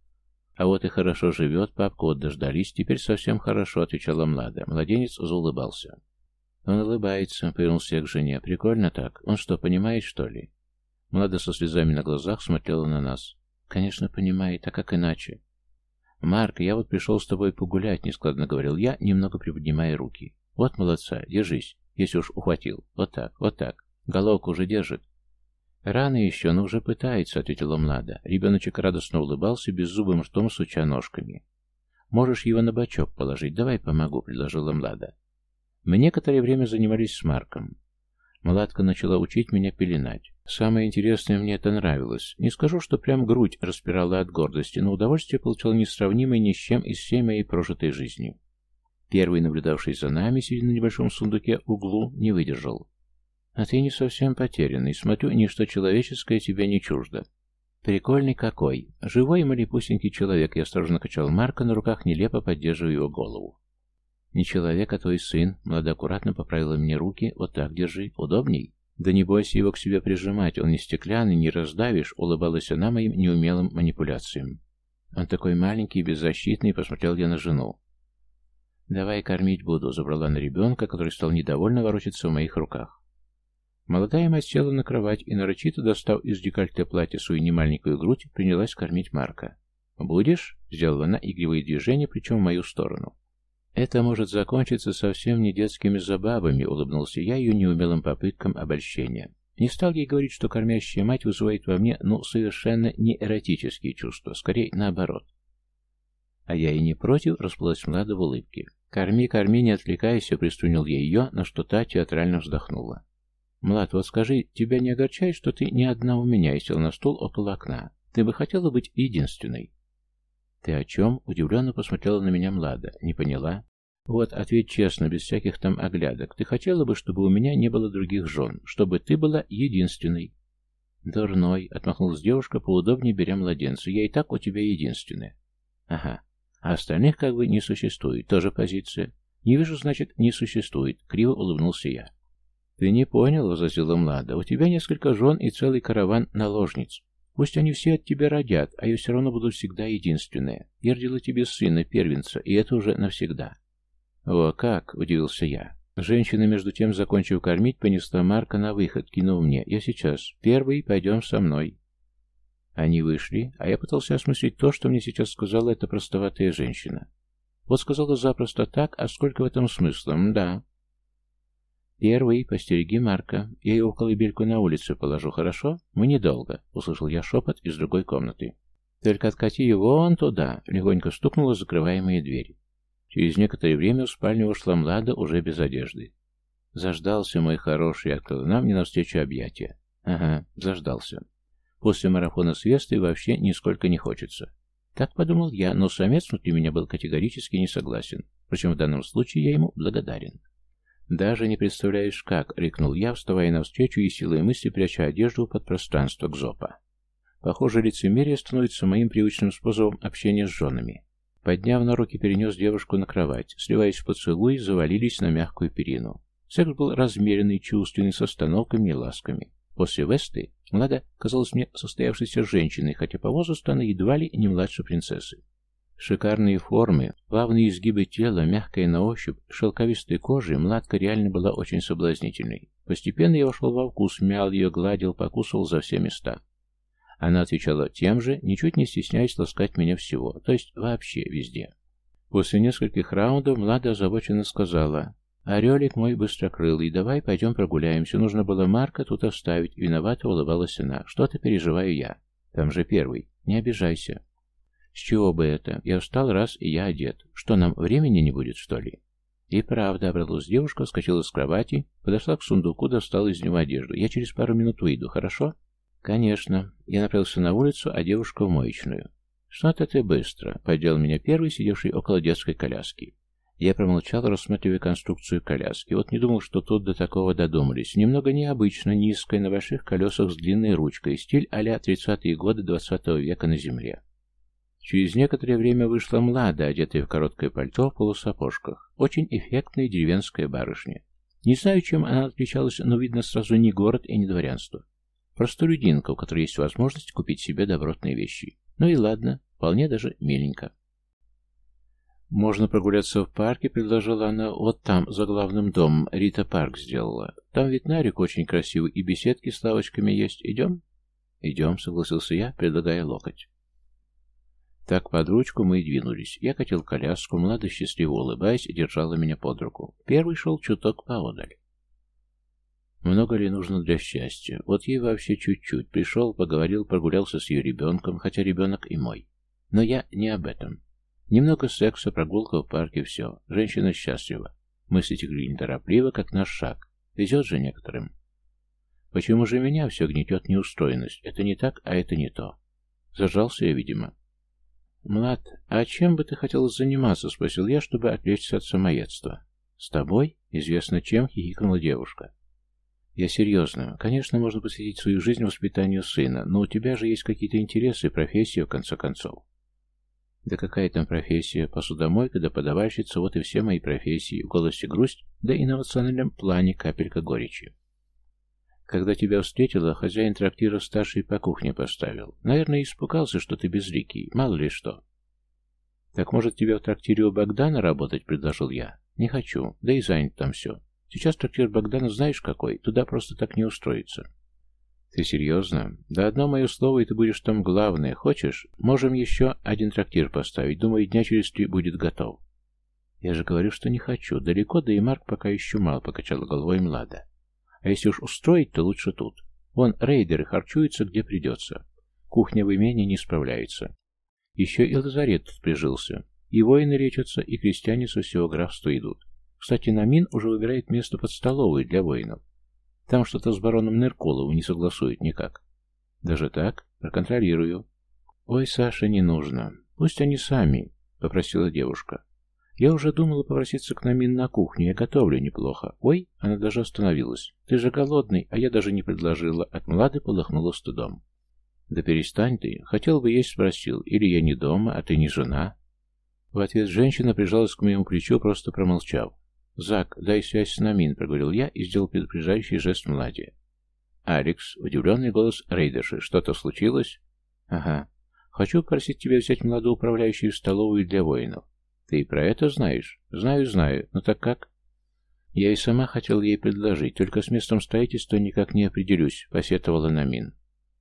«А вот и хорошо живет, папка, вот дождались, теперь совсем хорошо», — отвечала Млада. Младенец заулыбался. «Он улыбается», — повернулся я к жене. «Прикольно так. Он что, понимает, что ли?» Млада со слезами на глазах смотрела на нас. «Конечно, понимает, а как иначе?» «Марк, я вот пришел с тобой погулять», — нескладно говорил я, немного приподнимая руки. «Вот молодца, держись, если уж ухватил. Вот так, вот так. Головку уже держит». «Рано еще, но уже пытается», — ответила Млада. Ребеночек радостно улыбался, беззубым ртом суча ножками. «Можешь его на бочок положить, давай помогу», — предложила Млада. Мы некоторое время занимались с Марком. Младка начала учить меня пеленать. Самое интересное, мне это нравилось. Не скажу, что прям грудь распирала от гордости, но удовольствие получал несравнимое ни с чем из всей моей прожитой жизни. Первый, наблюдавший за нами, сидя на небольшом сундуке углу, не выдержал. «А ты не совсем потерянный. Смотрю, ничто человеческое тебе не чуждо». «Прикольный какой! Живой и малепусенький человек!» Я осторожно качал Марка на руках, нелепо поддерживая его голову. «Не человек, а твой сын». Млада аккуратно поправила мне руки. «Вот так держи. Удобней?» «Да не бойся его к себе прижимать. Он не стеклянный, не раздавишь», — улыбалась она моим неумелым манипуляциям. «Он такой маленький и беззащитный», — посмотрел я на жену. «Давай кормить буду», — забрала на ребенка, который стал недовольно ворочаться в моих руках. Молодая мать села на кровать и, нарочито достав из декольте платья свою немаленькую грудь, принялась кормить Марка. «Будешь?» — сделала она игривые движения, причем в мою сторону. «Это может закончиться совсем не детскими забавами», — улыбнулся я ее неумелым попыткам обольщения. Не стал ей говорить, что кормящая мать вызывает во мне, ну, совершенно не эротические чувства, скорее наоборот. А я и не против, расплылась Млада в улыбке. «Корми, корми, не отвлекайся», — пристунил я ее, на что та театрально вздохнула. «Млад, вот скажи, тебя не огорчает, что ты не одна у меня?» И сел на стул около окна. «Ты бы хотела быть единственной?» «Ты о чем?» — удивленно посмотрела на меня Млада. «Не поняла?» «Вот, ответь честно, без всяких там оглядок. Ты хотела бы, чтобы у меня не было других жен, чтобы ты была единственной?» «Дурной», — отмахнулась девушка, поудобнее беря младенца. «Я и так у тебя единственная». «Ага. А остальных как бы не существует. Тоже позиция». «Не вижу, значит, не существует», — криво улыбнулся я. «Ты не понял», — возразила Млада. «У тебя несколько жен и целый караван наложниц. Пусть они все от тебя родят, а я все равно буду всегда единственная. Я родила тебе сына, первенца, и это уже навсегда». «О, как!» — удивился я. Женщина, между тем, закончив кормить, понесла Марка на выход, кинув мне. «Я сейчас. Первый, пойдем со мной». Они вышли, а я пытался осмыслить то, что мне сейчас сказала эта простоватая женщина. Вот сказала запросто так, а сколько в этом смысла? М-да. «Первый, постереги Марка. Я его в колыбельку на улице положу, хорошо? Мы недолго», — услышал я шепот из другой комнаты. «Только откати его вон туда», — легонько стукнула закрываемая дверь. Через некоторое время в спальню ушла Млада уже без одежды. «Заждался, мой хороший», — открыл нам мне навстречу объятия. «Ага, заждался. После марафона с Вестой вообще нисколько не хочется». Так подумал я, но самец внутри меня был категорически не согласен. Причем в данном случае я ему благодарен. «Даже не представляешь, как», — рикнул я, вставая навстречу и силой мысли пряча одежду под пространство Кзопа. Похоже, лицемерие становится моим привычным способом общения с женами. Подняв на руки, перенес девушку на кровать. Сливаясь в поцелуи, завалились на мягкую перину. Секс был размеренный, чувственный, с остановками и ласками. После Весты Млада казалась мне состоявшейся женщиной, хотя по возрасту она едва ли не младше принцессы. Шикарные формы, плавные изгибы тела, мягкая на ощупь, шелковистой кожи, Младка реально была очень соблазнительной. Постепенно я вошел во вкус, мял ее, гладил, покусывал за все места. Она отвечала тем же, ничуть не стесняясь ласкать меня всего, то есть вообще везде. После нескольких раундов Млада озабоченно сказала: «Орелик мой быстрокрылый, давай пойдем прогуляемся, нужно было Марка тут оставить», виновато улыбалась она. «Что-то переживаю я. Там же первый, не обижайся». «С чего бы это? Я встал раз, и я одет. Что, нам времени не будет, что ли?» И правда, обрадовалась девушка, вскочила с кровати, подошла к сундуку, достала из него одежду. «Я через пару минут выйду, хорошо?» Конечно. Я направился на улицу, а девушка в моечную. «Что-то ты быстро», — поддел меня первый, сидевший около детской коляски. Я промолчал, рассматривая конструкцию коляски. Вот не думал, что тут до такого додумались. Немного необычно, низкая, на больших колесах с длинной ручкой, стиль а-ля тридцатые годы двадцатого века на земле. Через некоторое время вышла Млада, одетая в короткое пальто в полусапожках. Очень эффектная деревенская барышня. Не знаю, чем она отличалась, но видно сразу не город и не дворянство. Простолюдинка, у которой есть возможность купить себе добротные вещи. Ну и ладно, вполне даже миленько. «Можно прогуляться в парке», — предложила она. «Вот там, за главным домом, Рита парк сделала. Там ведь нарик очень красивый, и беседки с лавочками есть. Идем?» «Идем», — согласился я, предлагая локоть. Так под ручку мы и двинулись. Я катил коляску, Млада, счастливо улыбаясь, держала меня под руку. Первый шел чуток поодаль. Много ли нужно для счастья? Вот ей вообще чуть-чуть. Пришел, поговорил, прогулялся с ее ребенком, хотя ребенок и мой. Но я не об этом. Немного секса, прогулка в парке, все. Женщина счастлива. Мысли текли неторопливо, как наш шаг. Везет же некоторым. Почему же меня все гнетет неустроенность? Это не так, а это не то. Зажался я, видимо. «Млад, а чем бы ты хотел заниматься?» — спросил я, чтобы отвлечься от самоедства. «С тобой? Известно чем?» — хихикнула девушка. «Я серьезно. Конечно, можно посвятить свою жизнь воспитанию сына, но у тебя же есть какие-то интересы, профессия, в конце концов». «Да какая там профессия? Посудомойка, да подавальщица, вот и все мои профессии». В голосе грусть, да и на эмоциональном плане капелька горечи. «Когда тебя встретила, хозяин трактира старший по кухне поставил. Наверное, испугался, что ты безликий, мало ли что». «Так, может, тебе в трактире у Богдана работать?» — предложил я. «Не хочу, да и занят там все. Сейчас трактир Богдана знаешь какой, туда просто так не устроиться». «Ты серьезно? Да одно мое слово, и ты будешь там главное. Хочешь? Можем еще один трактир поставить. Думаю, дня через три будет готов». «Я же говорю, что не хочу. Далеко, да и Марк пока еще мало», — покачала головой Млада. «А если уж устроить, то лучше тут. Вон рейдеры харчуются, где придется. Кухня в имении не справляется. Еще и лазарет тут прижился. И воины лечатся, и крестьяне со всего графства идут. Кстати, Намин уже выбирает место под столовой для воинов. Там что-то с бароном Нерколовым не согласует никак». «Даже так? Проконтролирую». «Ой, Саша, не нужно. Пусть они сами», — попросила девушка. «Я уже думала попроситься к Намин на кухню. Я готовлю неплохо». «Ой», — она даже остановилась. «Ты же голодный, а я даже не предложила». От Млады полыхнула стыдом. «Да перестань ты. Хотел бы есть, спросил. Или я не дома, а ты не жена?» В ответ женщина прижалась к моему плечу, просто промолчав. «Зак, дай связь с Намин», — проговорил я и сделал предупреждающий жест Младе. «Алекс», — удивленный голос рейдерши. «Что-то случилось?» «Ага. Хочу попросить тебя взять молодую управляющую в столовую для воинов». «Ты и про это знаешь?» «Знаю, знаю. Но так как?» «Я и сама хотел ей предложить, только с местом строительства никак не определюсь», — посетовала Намин.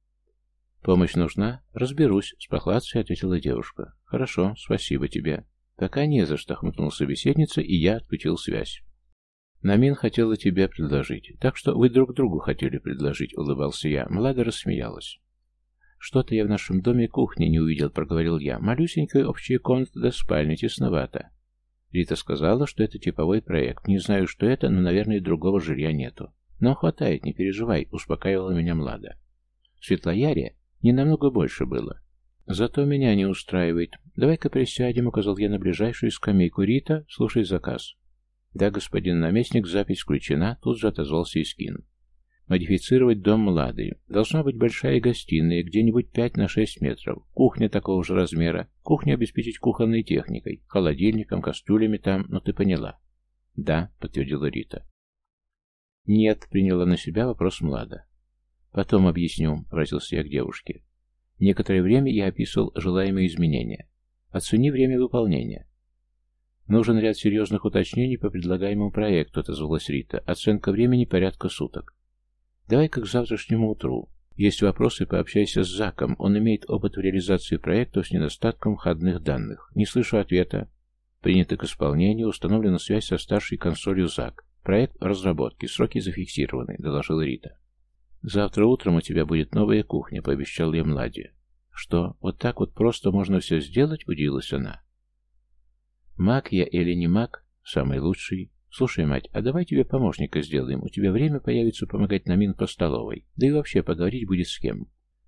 «Помощь нужна?» «Разберусь», — с прохладцей ответила девушка. «Хорошо, спасибо тебе». «Пока не за что», — хмыкнула собеседница, и я отключил связь. «Намин хотела тебе предложить. Так что вы друг другу хотели предложить», — улыбался я. Млада рассмеялась. «Что-то я в нашем доме кухни не увидел», — проговорил я. «Малюсенькая общая комната до спальни, тесновато». Рита сказала, что это типовой проект. Не знаю, что это, но, наверное, другого жилья нету. «Нам хватает, не переживай», — успокаивала меня Млада. В Светлояре не намного больше было. «Зато меня не устраивает. Давай-ка присядем», — указал я на ближайшую скамейку. «Рита, слушай заказ». «Да, господин наместник, запись включена», — тут же отозвался Искин. «Модифицировать дом Млады. Должна быть большая гостиная, где-нибудь пять на шесть метров. Кухня такого же размера. Кухню обеспечить кухонной техникой, холодильником, кастрюлями там, ну ты поняла». «Да», — подтвердила Рита. «Нет», — приняла на себя вопрос Млада. «Потом объясню», — обратился я к девушке. Некоторое время я описывал желаемые изменения. Оцени время выполнения. «Нужен ряд серьезных уточнений по предлагаемому проекту», — отозвалась Рита. «Оценка времени порядка суток». «Давай-ка к завтрашнему утру. Есть вопросы, пообщайся с Заком. Он имеет опыт в реализации проектов с недостатком входных данных. Не слышу ответа». «Принято к исполнению. Установлена связь со старшей консолью Зак. Проект в разработке. Сроки зафиксированы», — доложила Рита. «Завтра утром у тебя будет новая кухня», — пообещал я Младе. «Что, вот так вот просто можно все сделать?» — удивилась она. «Маг я или не маг? Самый лучший. Слушай, мать, а давай тебе помощника сделаем. У тебя время появится помогать на мин по столовой. Да и вообще поговорить будет с кем.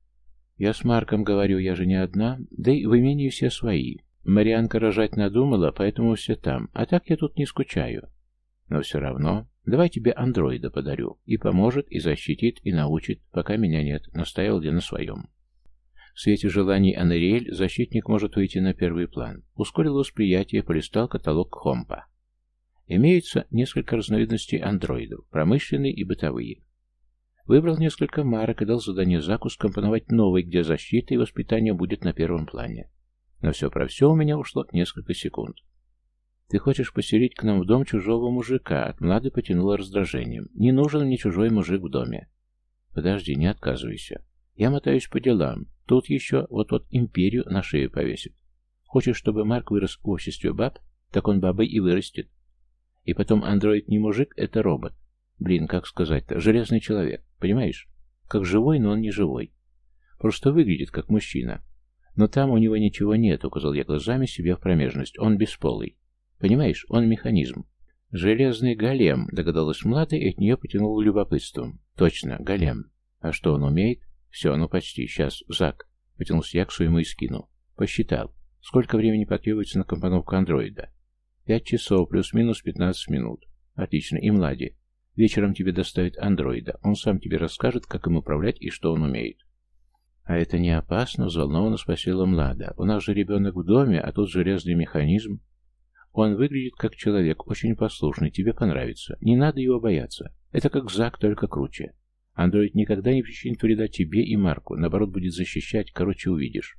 Я с Марком говорю, я же не одна. Да и в имении все свои. Марианка рожать надумала, поэтому все там. А так я тут не скучаю. Но все равно, давай тебе андроида подарю. И поможет, и защитит, и научит, пока меня нет. Настаивал я на своем. В свете желаний Анериэль защитник может выйти на первый план. Ускорил восприятие, полистал каталог Хомпа. Имеется несколько разновидностей андроидов, промышленные и бытовые. Выбрал несколько марок и дал задание Заку скомпоновать новый, где защита и воспитание будет на первом плане. Но все про все у меня ушло несколько секунд. «Ты хочешь поселить к нам в дом чужого мужика?» От Млады потянуло раздражением. «Не нужен мне чужой мужик в доме». «Подожди, не отказывайся. Я мотаюсь по делам. Тут еще вот-вот империю на шею повесит. Хочешь, чтобы Марк вырос в обществе баб? Так он бабой и вырастет. И потом андроид не мужик, это робот. Блин, как сказать-то? Железный человек, понимаешь? Как живой, но он не живой. Просто выглядит как мужчина. Но там у него ничего нет, указал я глазами себе в промежность. Он бесполый. Понимаешь, он механизм. Железный голем, догадалась Млада и от нее потянула любопытством. Точно, голем. А что он умеет? Все, ну почти. Сейчас, Зак. Потянулся я к своему искину. Посчитал. Сколько времени потребуется на компоновку андроида? Пять часов, плюс-минус пятнадцать минут. Отлично. И Младе. Вечером тебе доставят андроида. Он сам тебе расскажет, как им управлять и что он умеет. А это не опасно? Взволнованно спросила Млада. У нас же ребенок в доме, а тут железный механизм. Он выглядит как человек, очень послушный, тебе понравится. Не надо его бояться. Это как Зак, только круче. Андроид никогда не причинит вреда тебе и Марку, наоборот, будет защищать, короче, увидишь.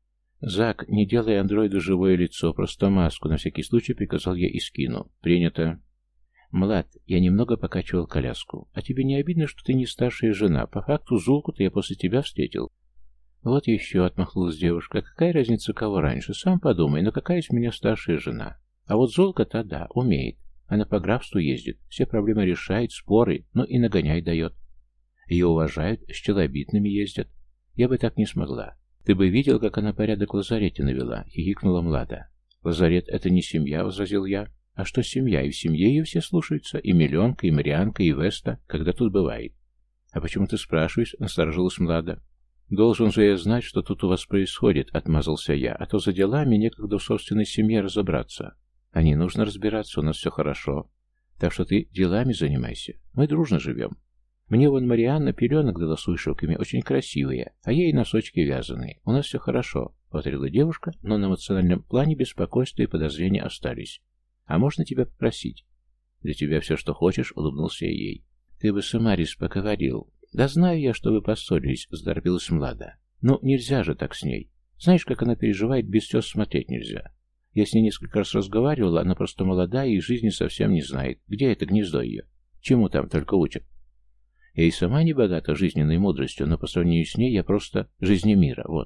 Зак, не делай андроиду живое лицо, просто маску, на всякий случай приказал я и скину. Принято. Млад, я немного покачивал коляску. А тебе не обидно, что ты не старшая жена? По факту Зулку-то я после тебя встретил. Вот еще, отмахнулась девушка. Какая разница, кого раньше? Сам подумай, но какая из меня старшая жена? А вот Зулка-то, да, умеет. Она по графству ездит, все проблемы решает, споры, ну и нагоняй дает. Ее уважают, с челобитными ездят. Я бы так не смогла. Ты бы видел, как она порядок в лазарете навела, хихикнула Млада. Лазарет — это не семья, возразил я. А что семья? И в семье ее все слушаются, и Миллионка, и Марианка, и Веста, когда тут бывает. А почему ты спрашиваешь? Насторожилась Млада. Должен же я знать, что тут у вас происходит, отмазался я, а то за делами некогда в собственной семье разобраться. А не нужно разбираться, у нас все хорошо. Так что ты делами занимайся. Мы дружно живем. Мне вон Марианна пеленок дала с вышивками, очень красивые, а ей носочки вязаные. У нас все хорошо, повторила девушка, но на эмоциональном плане беспокойство и подозрения остались. А можно тебя попросить? Для тебя все, что хочешь, улыбнулся я ей. Ты бы с Эмарис поговорил. Да знаю я, что вы поссорились, сдорбилась Млада. Ну, нельзя же так с ней. Знаешь, как она переживает, без слез смотреть нельзя. Я с ней несколько раз разговаривала, она просто молодая и жизни совсем не знает. Где это гнездо ее? Чему там только учат? Я и сама не богата жизненной мудростью, но по сравнению с ней я просто жизнемира, вот.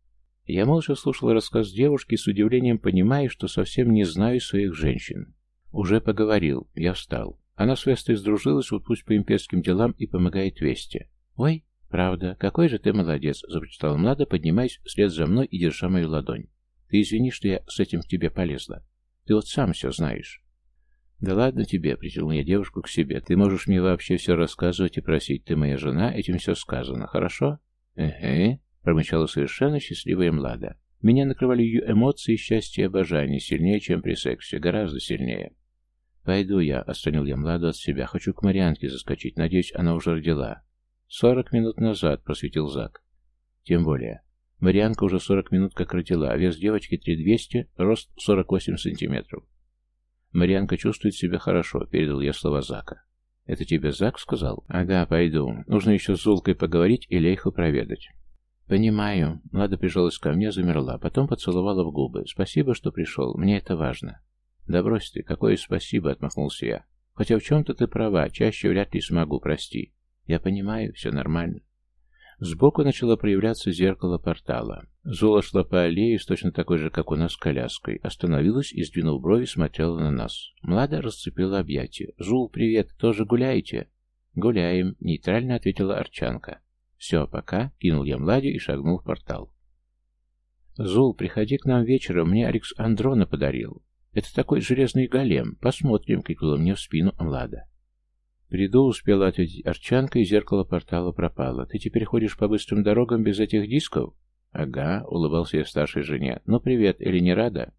Я молча слушал рассказ девушки, с удивлением понимая, что совсем не знаю своих женщин. Уже поговорил, я встал. Она с Вестой сдружилась, вот пусть по имперским делам и помогает Весте. Ой, правда, какой же ты молодец, запричитала Млада, поднимаясь вслед за мной и держа мою ладонь. Ты извини, что я с этим к тебе полезла. Ты вот сам все знаешь. Да ладно тебе, притянул я девушку к себе. Ты можешь мне вообще все рассказывать и просить. Ты моя жена, этим все сказано, хорошо? Эге, промычала совершенно счастливая Млада. Меня накрывали ее эмоции, счастье и обожание, сильнее, чем при сексе, гораздо сильнее. Пойду я, отстранил я Младу от себя. Хочу к Марианке заскочить, надеюсь, она уже родила. Сорок минут назад, просветил Зак. Тем более. Марианка уже сорок минут как родила, а вес девочки три двести, рост сорок восемь сантиметров. Марианка чувствует себя хорошо, передал я слова Зака. Это тебе Зак сказал? Ага, пойду. Нужно еще с Зулкой поговорить и Лейху проведать. Понимаю. Млада прижалась ко мне, замерла, потом поцеловала в губы. Спасибо, что пришел, мне это важно. Да брось ты, какое спасибо, отмахнулся я. Хотя в чем-то ты права, чаще вряд ли смогу, прости. Я понимаю, все нормально. Сбоку начало проявляться зеркало портала. Зула шла по аллее, точно такой же, как у нас, с коляской. Остановилась и, сдвинув брови, смотрела на нас. Млада расцепила объятия. «Зул, привет, тоже гуляете?» «Гуляем», — нейтрально ответила Арчанка. «Все, пока», — кинул я Младе и шагнул в портал. «Зул, приходи к нам вечером, мне Алекс Андрона подарил». Это такой железный голем. Посмотрим», — крикнула мне в спину Млада. «Приду», — успела ответить Арчанка, и зеркало портала пропало. «Ты теперь ходишь по быстрым дорогам без этих дисков?» «Ага», — улыбался я старшей жене. «Ну, привет, или не рада?»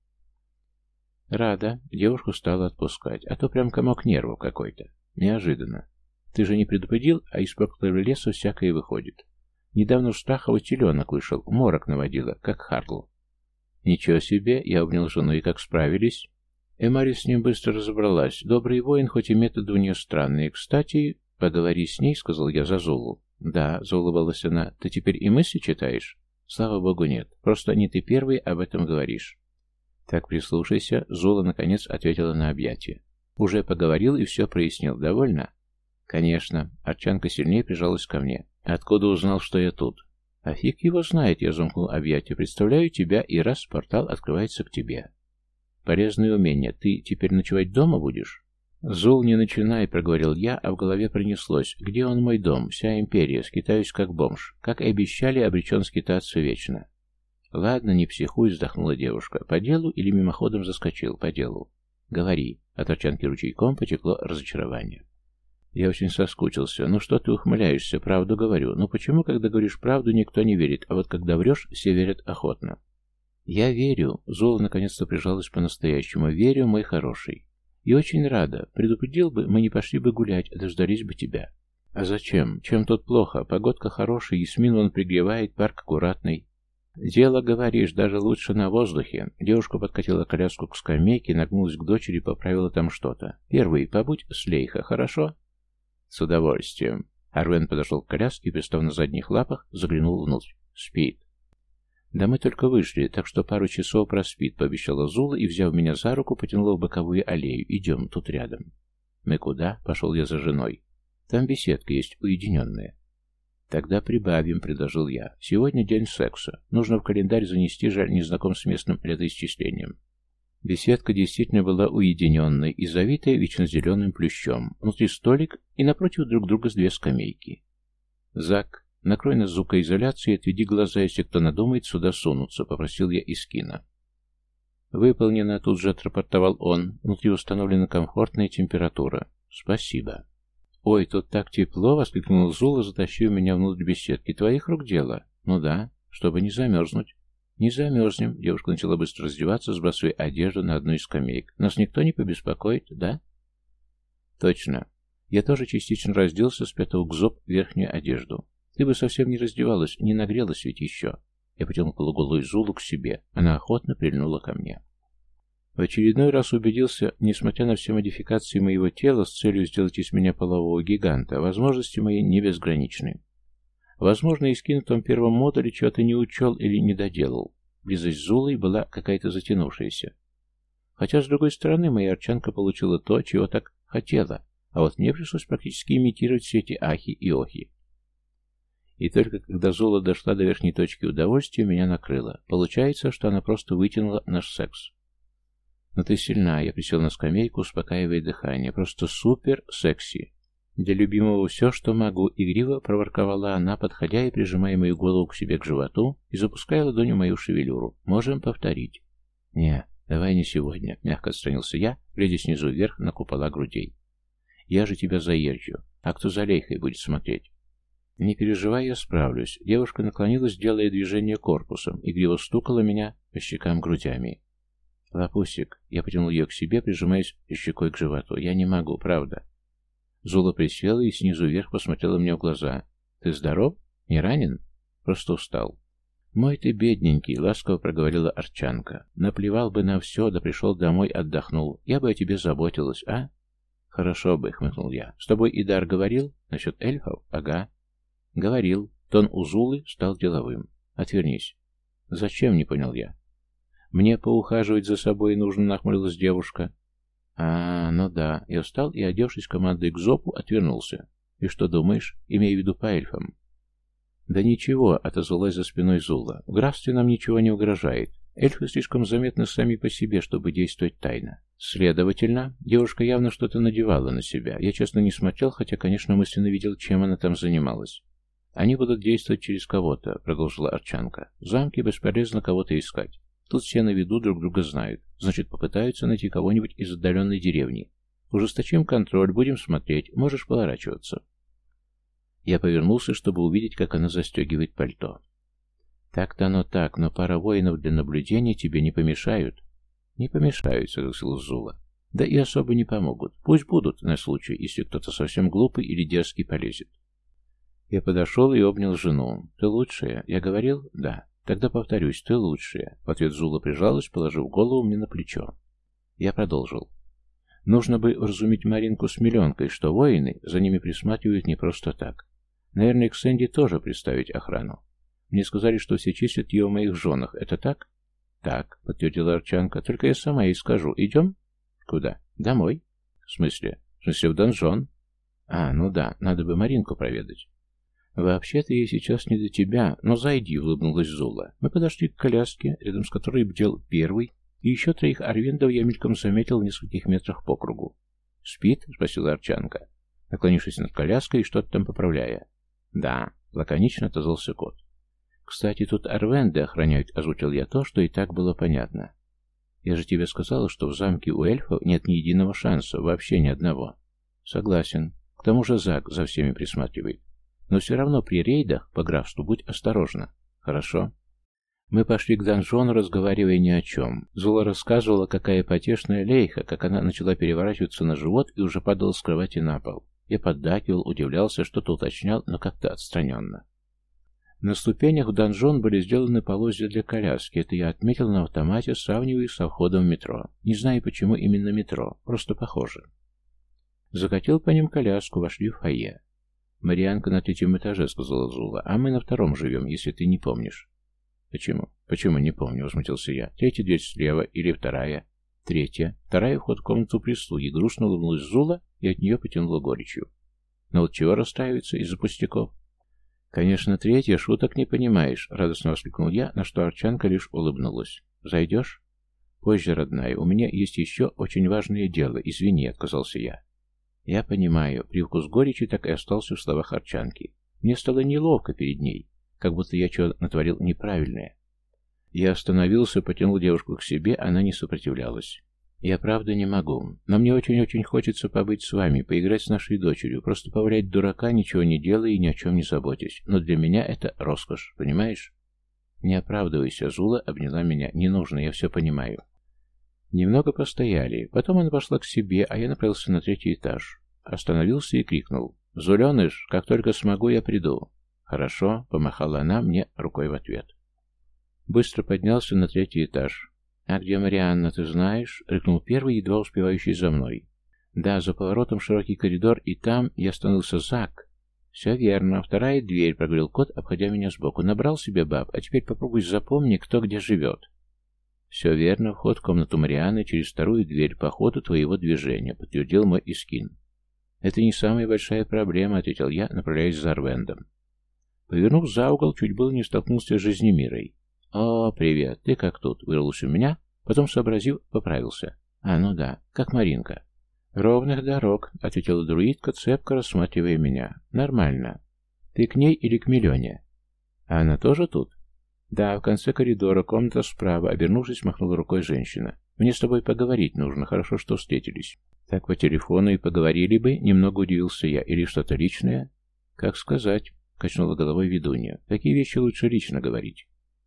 «Рада». Девушку стала отпускать, а то прям комок нервов какой-то. Неожиданно. «Ты же не предупредил, а из проклятого леса всякое выходит. Недавно в Страхово теленок вышел, морок наводила, как Хартл». «Ничего себе!» — я обнял жену, и как справились? Эмари с ним быстро разобралась. Добрый воин, хоть и методы у нее странные. «Кстати, поговори с ней», — сказал я за Зулу. «Да», — заулыбалась она. «Ты теперь и мысли читаешь?» «Слава богу, нет. Просто не ты первый об этом говоришь». «Так прислушайся», — Зула наконец ответила на объятие. «Уже поговорил и все прояснил. Довольно?» «Конечно». Арчанка сильнее прижалась ко мне. «Откуда узнал, что я тут?» «А фиг его знает», — я замкнул объятие. «Представляю тебя, и раз портал открывается к тебе». «Полезные умения. Ты теперь ночевать дома будешь?» «Зул, не начинай», — проговорил я, а в голове пронеслось. «Где он, мой дом? Вся империя. Скитаюсь как бомж. Как и обещали, обречен скитаться вечно». «Ладно, не психуй», — вздохнула девушка. «По делу или мимоходом заскочил? По делу». «Говори». От Арчанки ручейком потекло разочарование. «Я очень соскучился. Ну что ты ухмыляешься? Правду говорю. Ну почему, когда говоришь правду, никто не верит, а вот когда врешь, все верят охотно?» «Я верю». Зола наконец-то прижалась по-настоящему. «Верю, мой хороший. И очень рада. Предупредил бы, мы не пошли бы гулять, а дождались бы тебя». «А зачем? Чем тут плохо? Погодка хорошая, Ясмин вон пригревает, парк аккуратный». «Дело, говоришь, даже лучше на воздухе». Девушка подкатила коляску к скамейке, нагнулась к дочери и поправила там что-то. «Первый, побудь с Лейха, хорошо?» «С удовольствием». Арвен подошел к коляске и, пристав на задних лапах, заглянул внутрь. «Спит». «Да мы только вышли, так что пару часов проспит», — пообещала Зула и, взяв меня за руку, потянула в боковую аллею. «Идем, тут рядом». «Мы куда?» — пошел я за женой. «Там беседка есть, уединенная». «Тогда прибавим», — предложил я. «Сегодня день секса. Нужно в календарь занести, жаль, не знаком с местным летоисчислением». Беседка действительно была уединенной и завитая вечно зеленым плющом. Внутри столик и напротив друг друга с две скамейки. «Зак, накрой нас звукоизоляцией и отведи глаза, если кто надумает сюда сунуться», — попросил я Искина. «Выполнено», — тут же отрапортовал он. «Внутри установлена комфортная температура». «Спасибо». «Ой, тут так тепло!» — воскликнул Зула, затащив меня внутрь беседки. «Твоих рук дело?» «Ну да, чтобы не замерзнуть». «Не замерзнем», — девушка начала быстро раздеваться, сбрасывая одежду на одну из скамеек. «Нас никто не побеспокоит, да?» «Точно. Я тоже частично разделся, спрятав к зоб верхнюю одежду. Ты бы совсем не раздевалась, не нагрелась ведь еще». Я потянул полуголую Зулу к себе. Она охотно прильнула ко мне. В очередной раз убедился, несмотря на все модификации моего тела с целью сделать из меня полового гиганта, возможности мои не безграничны. Возможно, Искин в том первом модуле чего-то не учел или не доделал. Близость с Зулой была какая-то затянувшаяся. Хотя, с другой стороны, моя Арчанка получила то, чего так хотела, а вот мне пришлось практически имитировать все эти ахи и охи. И только когда Зула дошла до верхней точки удовольствия, меня накрыло. Получается, что она просто вытянула наш секс. «Но ты сильна», — я присел на скамейку, успокаивая дыхание. «Просто супер секси». «Для любимого все, что могу», — игриво проворковала она, подходя и прижимая мою голову к себе к животу и запуская ладонью мою шевелюру. «Можем повторить». «Не, давай не сегодня», — мягко отстранился я, глядя снизу вверх на купола грудей. «Я же тебя заезжу. А кто за Лейхой будет смотреть?» «Не переживай, я справлюсь». Девушка наклонилась, делая движение корпусом, игриво стукала меня по щекам грудями. «Лапусик», — я потянул ее к себе, прижимаясь щекой к животу. «Я не могу, правда». Зула присела и снизу вверх посмотрела мне в глаза. «Ты здоров? Не ранен?» «Просто устал». «Мой ты бедненький», — ласково проговорила Арчанка. «Наплевал бы на все, да пришел домой, отдохнул. Я бы о тебе заботилась, а?» «Хорошо бы», — хмыкнул я. «С тобой Идар говорил? Насчет эльфов? Ага». «Говорил». Тон у Зулы стал деловым. «Отвернись». «Зачем?» — не понял я. «Мне поухаживать за собой нужно», — нахмурилась девушка. «А, ну да». Я встал и, одевшись командой к зопу, отвернулся. «И что думаешь? Имею в виду по эльфам». «Да ничего», — отозвалась за спиной Зула. «В графстве нам ничего не угрожает. Эльфы слишком заметны сами по себе, чтобы действовать тайно. Следовательно, девушка явно что-то надевала на себя. Я, честно, не смотрел, хотя, конечно, мысленно видел, чем она там занималась. Они будут действовать через кого-то», — продолжила Арчанка. «В замке бесполезно кого-то искать. Тут все на виду друг друга знают. Значит, попытаются найти кого-нибудь из отдаленной деревни. Ужесточим контроль, будем смотреть. Можешь поворачиваться». Я повернулся, чтобы увидеть, как она застегивает пальто. «Так-то оно так, но пара воинов для наблюдения тебе не помешают». «Не помешают», — согласилась Зула. «Да и особо не помогут. Пусть будут, на случай, если кто-то совсем глупый или дерзкий полезет». Я подошел и обнял жену. «Ты лучшая?» Я говорил? «Да». «Тогда повторюсь, ты лучшая». В ответ Зула прижалась, положив голову мне на плечо. Я продолжил. «Нужно бы вразумить Маринку с Миленкой, что воины за ними присматривают не просто так. Наверное, к Сэнди тоже приставить охрану. Мне сказали, что все числят ее в моих женах. Это так?» «Так», — подтвердила Арчанка. «Только я сама ей скажу. Идем?» «Куда?» «Домой». «В смысле?» «В смысле, в донжон». «А, ну да, надо бы Маринку проведать». «Вообще-то ей сейчас не до тебя, но зайди», — улыбнулась Зула. Мы подошли к коляске, рядом с которой бдел первый, и еще троих арвендов я мельком заметил в нескольких метрах по кругу. «Спит?» — спросила Арчанка, наклонившись над коляской и что-то там поправляя. «Да», — лаконично отозвался кот. «Кстати, тут арвенды охраняют», — озвучил я то, что и так было понятно. «Я же тебе сказала, что в замке у эльфов нет ни единого шанса, вообще ни одного». «Согласен. К тому же Зак за всеми присматривает. Но все равно при рейдах по графству будь осторожна. Хорошо?» Мы пошли к донжону, разговаривая ни о чем. Зула рассказывала, какая потешная лейха, как она начала переворачиваться на живот и уже падала с кровати на пол. Я поддакивал, удивлялся, что-то уточнял, но как-то отстраненно. На ступенях в донжон были сделаны полозья для коляски. Это я отметил на автомате, сравнивая со входом в метро. Не знаю, почему именно метро, просто похоже. Закатил по ним коляску, вошли в фойе. «Марианка на третьем этаже», — сказала Зула, — «а мы на втором живем, если ты не помнишь». «Почему? Почему не помню?» — возмутился я. «Третья дверь слева или вторая?» «Третья. Вторая вход в комнату прислуги». Грустно улыбнулась Зула и от нее потянула горечью. «Но вот чего расстраиваться из-за пустяков?» «Конечно, третья, шуток не понимаешь», — радостно воскликнул я, на что Арчанка лишь улыбнулась. «Зайдешь?» «Позже, родная, у меня есть еще очень важное дело. Извини», — отказался я. Я понимаю, привкус горечи так и остался в словах Арчанки. Мне стало неловко перед ней, как будто я чего натворил неправильное. Я остановился, потянул девушку к себе, она не сопротивлялась. «Я правда не могу, но мне очень-очень хочется побыть с вами, поиграть с нашей дочерью, просто повалять дурака, ничего не делая и ни о чем не заботясь. Но для меня это роскошь, понимаешь?» «Не оправдывайся», — Зула обняла меня. «Не нужно, я все понимаю». Немного постояли, потом она пошла к себе, а я направился на третий этаж. Остановился и крикнул: «Зуленыш, как только смогу, я приду». «Хорошо», — помахала она мне рукой в ответ. Быстро поднялся на третий этаж. «А где Марианна, ты знаешь?» — рыкнул первый, едва успевающий за мной. «Да, за поворотом широкий коридор, и там я остановился. Зак». «Все верно. Вторая дверь», — проговорил кот, обходя меня сбоку. «Набрал себе баб, а теперь попробуй запомни, кто где живет». «Все верно. Вход в комнату Марианны через вторую дверь по ходу твоего движения», — подтвердил мой Искин. «Это не самая большая проблема», — ответил я, направляясь за Арвендом. Повернув за угол, чуть было не столкнулся с Жизнемирой. «О, привет, ты как тут?» — вырвалось у меня, потом, сообразив, поправился. «А, ну да, как Маринка». «Ровных дорог», — ответила друидка, цепко рассматривая меня. «Нормально. Ты к ней или к Милене?» «А она тоже тут?» «Да, в конце коридора, комната справа», — обернувшись, махнула рукой женщина. «Мне с тобой поговорить нужно, хорошо, что встретились». «Так по телефону и поговорили бы», — немного удивился я. «Или что-то личное?» «Как сказать», — качнула головой ведунья. «Такие вещи лучше лично говорить».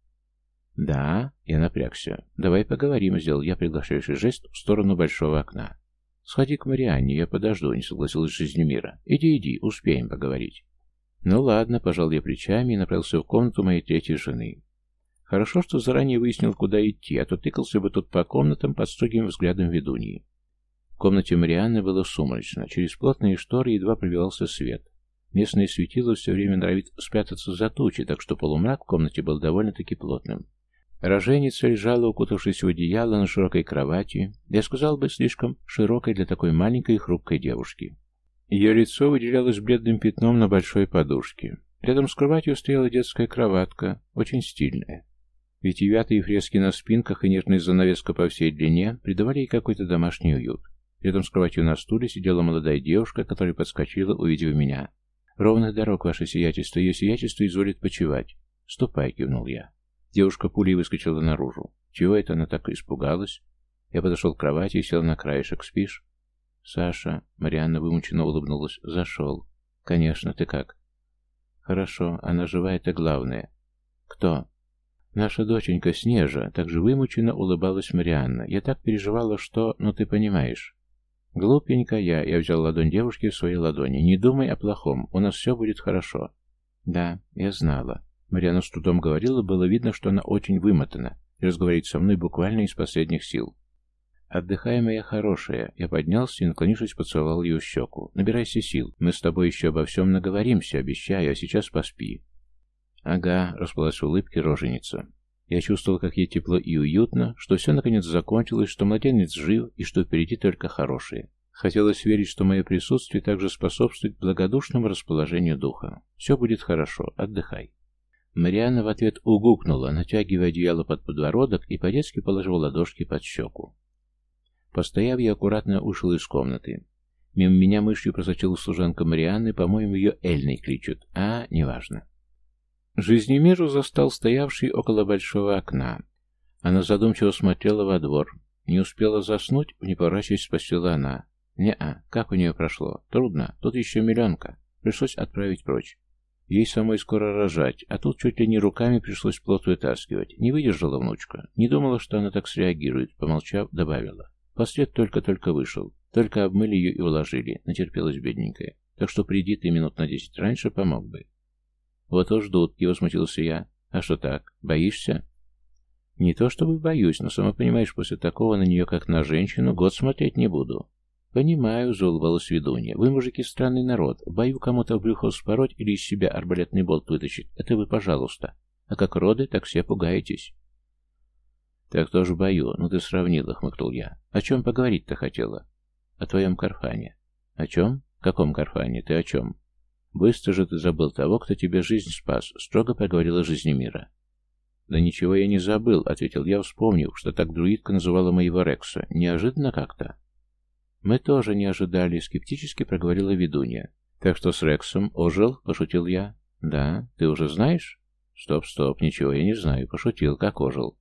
«Да», — я напрягся. «Давай поговорим», — сделал я приглашающий жест в сторону большого окна. «Сходи к Марианне, я подожду», — не согласилась Жизнемира. «Иди, иди, успеем поговорить». «Ну ладно», — пожал я плечами и направился в комнату моей третьей жены. Хорошо, что заранее выяснил, куда идти, а то тыкался бы тут по комнатам под строгим взглядом ведуньи. В комнате Марианны было сумрачно. Через плотные шторы едва пробивался свет. Местное светило все время норовит спрятаться за тучи, так что полумрак в комнате был довольно-таки плотным. Роженица лежала, укутавшись в одеяло на широкой кровати, я сказал бы, слишком широкой для такой маленькой и хрупкой девушки. Ее лицо выделялось бледным пятном на большой подушке. Рядом с кроватью стояла детская кроватка, очень стильная. Витиеватые фрески на спинках и нежная занавеска по всей длине придавали ей какой-то домашний уют. Рядом с кроватью на стуле сидела молодая девушка, которая подскочила, увидев меня. «Ровных дорог, ваше сиятельство, ее сиятельство изволит почивать». «Ступай», — кивнул я. Девушка пулей выскочила наружу. Чего это она так испугалась? Я подошел к кровати и сел на краешек. Спишь? Саша, Марианна вымученно улыбнулась. Зашел. Конечно, ты как? Хорошо, она жива, это главное. Кто? Наша доченька Снежа. Также вымученно улыбалась Марианна. Я так переживала, что... Ну, ты понимаешь. Глупенькая, я взял ладонь девушки в свои ладони. Не думай о плохом, у нас все будет хорошо. Да, я знала. Марианна с трудом говорила, было видно, что она очень вымотана, и разговаривает со мной буквально из последних сил. «Отдыхай, моя хорошая». Я поднялся и, наклонившись, поцеловал ее в щеку. «Набирайся сил. Мы с тобой еще обо всем наговоримся, обещаю, а сейчас поспи». «Ага», — расплылась в улыбке роженица. Я чувствовал, как ей тепло и уютно, что все наконец закончилось, что младенец жив и что впереди только хорошее. Хотелось верить, что мое присутствие также способствует благодушному расположению духа. «Все будет хорошо. Отдыхай». Марианна в ответ угукнула, натягивая одеяло под подбородок и по-детски положила ладошки под щеку. Постояв, я аккуратно ушел из комнаты. Мимо меня мышью просочилась служанка Марианны, по-моему, ее Эльной кличут, а неважно. Жизнемиру застал стоявший около большого окна. Она задумчиво смотрела во двор. Не успела заснуть, не поворачиваясь, спросила она. «Не-а, как у нее прошло? Трудно, тут еще миллионка. Пришлось отправить прочь. Ей самой скоро рожать, а тут чуть ли не руками пришлось плод вытаскивать. Не выдержала внучка. Не думала, что она так среагирует», помолчав, добавила. Послед только-только вышел. Только обмыли ее и уложили. Натерпелась бедненькая. Так что приди ты минут на десять раньше, помог бы. Вот уж ждут, и возмутился я. А что так? Боишься? Не то чтобы боюсь, но сама понимаешь, после такого на нее, как на женщину, год смотреть не буду. Понимаю, заулыбалась ведунья. Вы, мужики, странный народ. В бою кому-то в брюхо вспороть или из себя арбалетный болт вытащить. Это вы, пожалуйста. А как роды, так все пугаетесь. «Так тоже в бою, ну ты сравнила», — хмыкнул я. «О чем поговорить-то хотела?» «О твоем Карфане». «О чем? Каком Карфане? Ты о чем?» «Быстро же ты забыл того, кто тебе жизнь спас», — строго проговорила Жизнемира. «Да ничего я не забыл», — ответил я, вспомнив, что так друидка называла моего Рекса. «Неожиданно как-то». «Мы тоже не ожидали», — скептически проговорила ведунья. «Так что с Рексом ожил?» — пошутил я. «Да, ты уже знаешь?» «Стоп, стоп, ничего я не знаю», — пошутил, как ожил.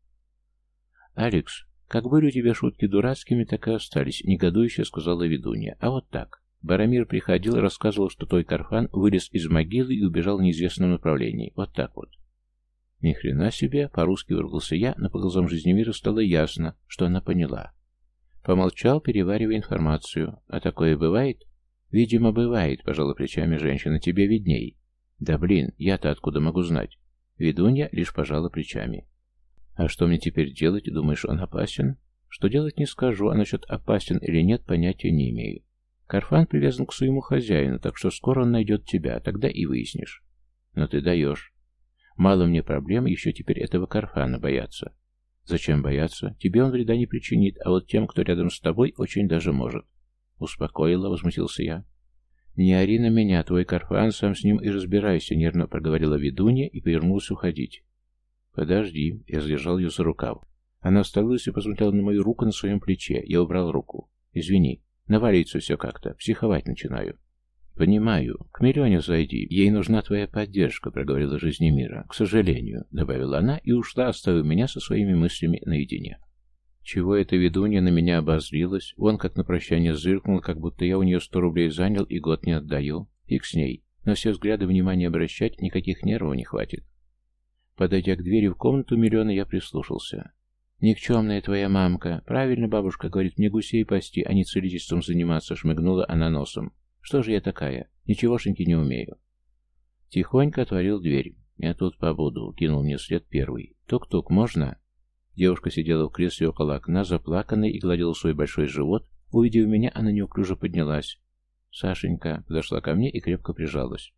«Алекс, как были у тебя шутки дурацкими, так и остались», — негодующе сказала ведунья. «А вот так. Барамир приходил и рассказывал, что той Карфан вылез из могилы и убежал в неизвестном направлении. Вот так вот». «Ни хрена себе», — по-русски выругался я, но по глазам Жизнемира стало ясно, что она поняла. Помолчал, переваривая информацию. «А такое бывает?» «Видимо, бывает», — пожала плечами женщина. «Тебе видней». «Да блин, я-то откуда могу знать?» Ведунья лишь пожала плечами. «А что мне теперь делать? Думаешь, он опасен?» «Что делать, не скажу, а насчет опасен или нет, понятия не имею. Карфан привязан к своему хозяину, так что скоро он найдет тебя, тогда и выяснишь». «Но ты даешь. Мало мне проблем, еще теперь этого Карфана бояться». «Зачем бояться? Тебе он вреда не причинит, а вот тем, кто рядом с тобой, очень даже может». «Успокоила», — возмутился я. «Не ори на меня, твой Карфан, сам с ним и разбирайся», — нервно проговорила ведунья и повернулась уходить. «Подожди», — я задержал ее за рукав. Она остановилась и посмотрела на мою руку на своем плече. Я убрал руку. «Извини, наваливается все как-то, психовать начинаю». «Понимаю. К Милене зайди. Ей нужна твоя поддержка», — проговорила Жизнемира. «К сожалению», — добавила она и ушла, оставив меня со своими мыслями наедине. Чего эта ведунья на меня обозрилась? Вон как на прощание зыркнула, как будто я у нее сто рублей занял и год не отдаю. Фиг с ней. На все взгляды внимания обращать никаких нервов не хватит. Подойдя к двери в комнату Милена, я прислушался. «Никчемная твоя мамка. Правильно бабушка говорит, мне гусей пасти, а не целительством заниматься», — шмыгнула она носом. «Что же я такая? Ничегошеньки не умею». Тихонько отворил дверь. «Я тут побуду», — кинул мне вслед первый. «Тук-тук, можно?» Девушка сидела в кресле около окна, заплаканная, и гладила свой большой живот. Увидев меня, она неуклюже поднялась. «Сашенька», — подошла ко мне и крепко прижалась.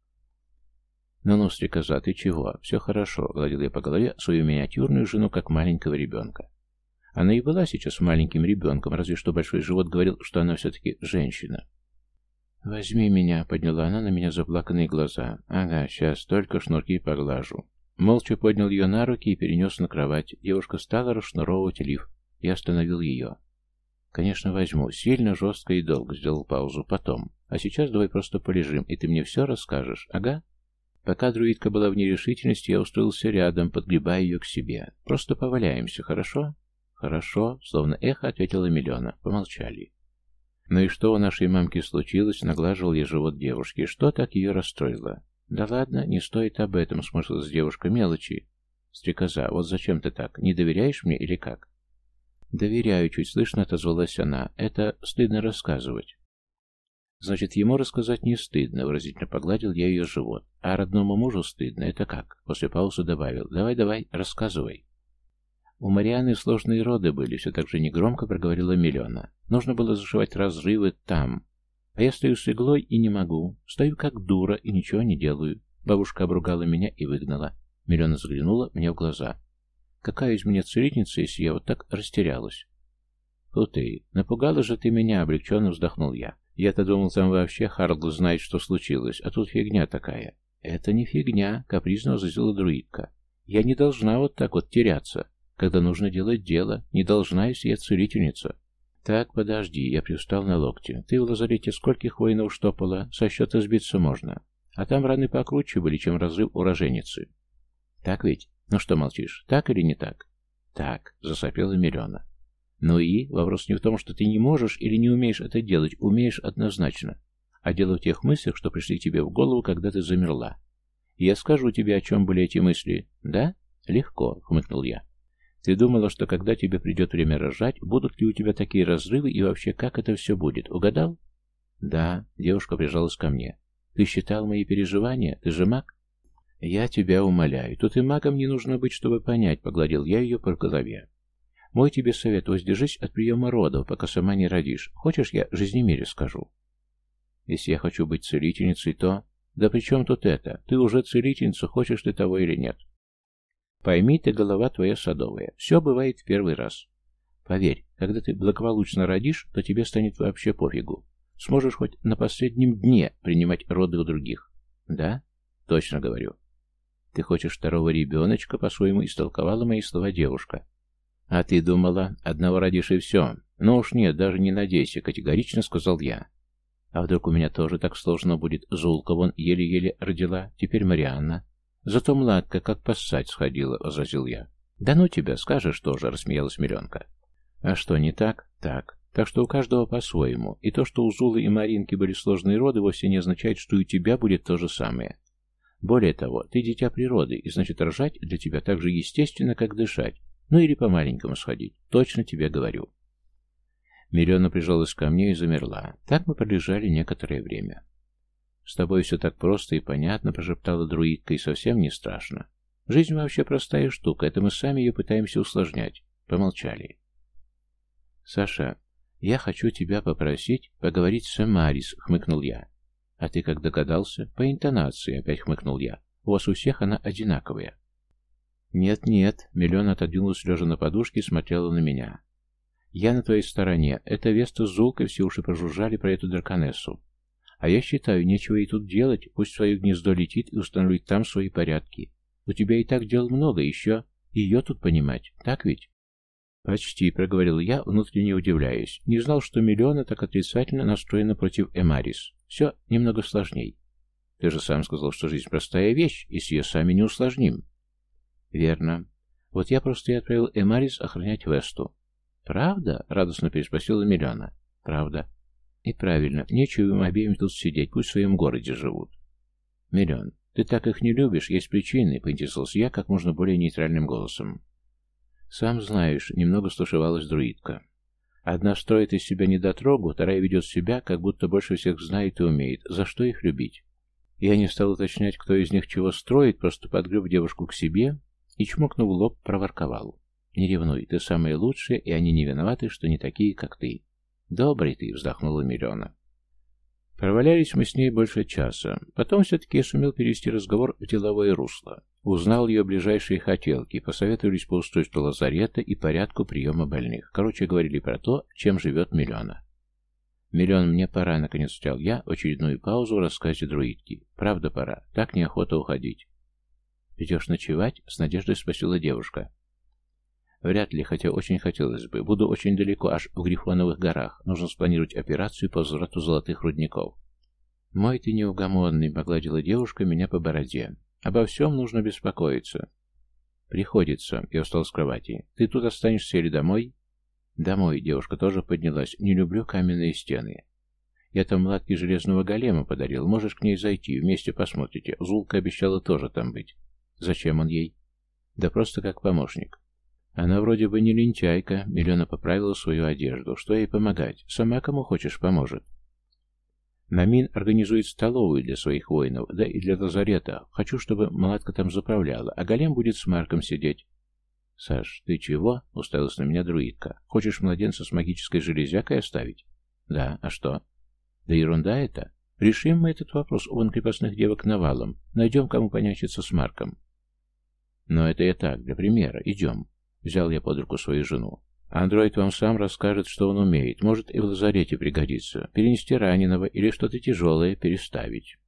«Ну-ну, стрекоза, ты чего? Все хорошо», — гладил я по голове свою миниатюрную жену, как маленького ребенка. Она и была сейчас маленьким ребенком, разве что большой живот говорил, что она все-таки женщина. «Возьми меня», — подняла она на меня заплаканные глаза. «Ага, сейчас, только шнурки поглажу». Молча поднял ее на руки и перенес на кровать. Девушка стала расшнуровывать лиф. Я остановил ее. «Конечно, возьму. Сильно, жестко и долго», — сделал паузу. «Потом. А сейчас давай просто полежим, и ты мне все расскажешь. Ага?» Пока друидка была в нерешительности, я устроился рядом, подгребая ее к себе. «Просто поваляемся, хорошо?» Хорошо, словно эхо ответила Милена. Помолчали. Ну и что у нашей мамки случилось? Наглаживал я живот девушки. Что так ее расстроило? Да ладно, не стоит об этом, сморщилась девушка. Мелочи. Стрекоза, вот зачем ты так? Не доверяешь мне или как? Доверяю, чуть слышно отозвалась она. Это стыдно рассказывать. Значит, ему рассказать не стыдно, выразительно погладил я ее живот. А родному мужу стыдно. Это как? После паузы добавил. Давай, давай, рассказывай. У Марианы сложные роды были, все так же негромко проговорила Милена. Нужно было зашивать разрывы там. А я стою с иглой и не могу. Стою как дура и ничего не делаю. Бабушка обругала меня и выгнала. Милена заглянула мне в глаза. Какая из меня целительница, если я вот так растерялась? Фу ты, напугала же ты меня, облегченно вздохнул я. Я-то думал, там вообще Харлд знает, что случилось, а тут фигня такая. Это не фигня, капризно возразила друидка. Я не должна вот так вот теряться. Когда нужно делать дело, не должна, если я целительница. Так, подожди, я привстал на локте. Ты в лазарете скольких воинов штопала? Со счета сбиться можно. А там раны покруче были, чем разрыв у роженицы. Так ведь? Ну что молчишь, так или не так? Так, засопела Милена. Ну и? Вопрос не в том, что ты не можешь или не умеешь это делать. Умеешь однозначно. А дело в тех мыслях, что пришли тебе в голову, когда ты замерла. И я скажу тебе, о чем были эти мысли. Да? Легко, хмыкнул я. Ты думала, что когда тебе придет время рожать, будут ли у тебя такие разрывы и вообще как это все будет? Угадал? Да, девушка прижалась ко мне. Ты считал мои переживания? Ты же маг? Я тебя умоляю. Тут и магом не нужно быть, чтобы понять, погладил я ее по голове. Мой тебе совет: воздержись от приема родов, пока сама не родишь. Хочешь, я жизнемере скажу? Если я хочу быть целительницей, то... Да при чем тут это? Ты уже целительница, хочешь ты того или нет? Пойми ты, голова твоя садовая. Все бывает в первый раз. Поверь, когда ты благополучно родишь, то тебе станет вообще пофигу. Сможешь хоть на последнем дне принимать роды у других. Да? Точно говорю. Ты хочешь второго ребеночка, по-своему истолковала мои слова девушка. А ты думала, одного родишь и все. Ну уж нет, даже не надейся, категорично сказал я. А вдруг у меня тоже так сложно будет? Зулка вон еле-еле родила, теперь Марианна. Зато Младка как поссать сходила, возразил я. Да ну тебя, скажешь тоже, рассмеялась Миленка. А что, не так? Так. Так что у каждого по-своему. И то, что у Зулы и Маринки были сложные роды, вовсе не означает, что и у тебя будет то же самое. Более того, ты дитя природы, и значит рожать для тебя так же естественно, как дышать. Ну или по-маленькому сходить. Точно тебе говорю. Милена прижалась ко мне и замерла. Так мы пролежали некоторое время. «С тобой все так просто и понятно», — прошептала друидка, — «и совсем не страшно. Жизнь вообще простая штука, это мы сами ее пытаемся усложнять». Помолчали. «Саша, я хочу тебя попросить поговорить с Эмарис», — хмыкнул я. «А ты как догадался?» «По интонации», — опять хмыкнул я. «У вас у всех она одинаковая». «Нет-нет», — Милена отодвинулась, лежа на подушке, и смотрела на меня. «Я на твоей стороне. Это Веста с Зулкой все уши прожужжали про эту драконессу. А я считаю, нечего ей тут делать, пусть в свое гнездо летит и установит там свои порядки. У тебя и так дел много, еще ее тут понимать, так ведь?» «Почти», — проговорил я, внутренне удивляясь. Не знал, что Милена так отрицательно настроена против Эмарис. Все немного сложней. Ты же сам сказал, что жизнь простая вещь, если ее сами не усложним. Верно. Вот я просто и отправил Эмарис охранять Весту. Правда? Радостно переспросила Милена. Правда. И правильно, нечего им обеим тут сидеть, пусть в своем городе живут. Милен, ты так их не любишь, есть причины, поинтересовался я как можно более нейтральным голосом. Сам знаешь, немного стушевалась друидка. Одна строит из себя недотрогу, вторая ведет себя, как будто больше всех знает и умеет. За что их любить? Я не стал уточнять, кто из них чего строит, просто подгреб девушку к себе и, чмокнув лоб, проворковал. Не ревнуй, ты самая лучшая, и они не виноваты, что не такие, как ты. Добрый ты, вздохнула Милена. Провалялись мы с ней больше часа. Потом все-таки я сумел перевести разговор в деловое русло. Узнал ее ближайшие хотелки, посоветовались по устройству лазарета и порядку приема больных. Короче, говорили про то, чем живет Милена. «Милен, мне пора», — наконец взял я в очередную паузу в рассказе друидки. «Правда пора, так неохота уходить». «Идешь ночевать?» — с надеждой спросила девушка. «Вряд ли, хотя очень хотелось бы. Буду очень далеко, аж в Грифоновых горах. Нужно спланировать операцию по возврату золотых рудников». «Мой ты неугомонный», — погладила девушка меня по бороде. «Обо всем нужно беспокоиться». Приходится. Я встал с кровати. Ты тут останешься или домой? Домой. Девушка тоже поднялась. Не люблю каменные стены. Я там младки железного голема подарил. Можешь к ней зайти. Вместе посмотрите. Зулка обещала тоже там быть. Зачем он ей? Да просто как помощник. Она вроде бы не лентяйка. Милена поправила свою одежду. Что ей помогать? Сама кому хочешь поможет. Намин организует столовую для своих воинов, да и для лазарета. Хочу, чтобы Младка там заправляла, а голем будет с Марком сидеть. Саш, ты чего? Уставилась на меня друидка. Хочешь младенца с магической железякой оставить? Да, а что? Да ерунда это. Решим мы этот вопрос у крепостных девок навалом. Найдем, кому понячиться с Марком. Но это я так, для примера. Идем. Взял я под руку свою жену. Андроид вам сам расскажет, что он умеет. Может и в лазарете пригодится. Перенести раненого или что-то тяжелое переставить.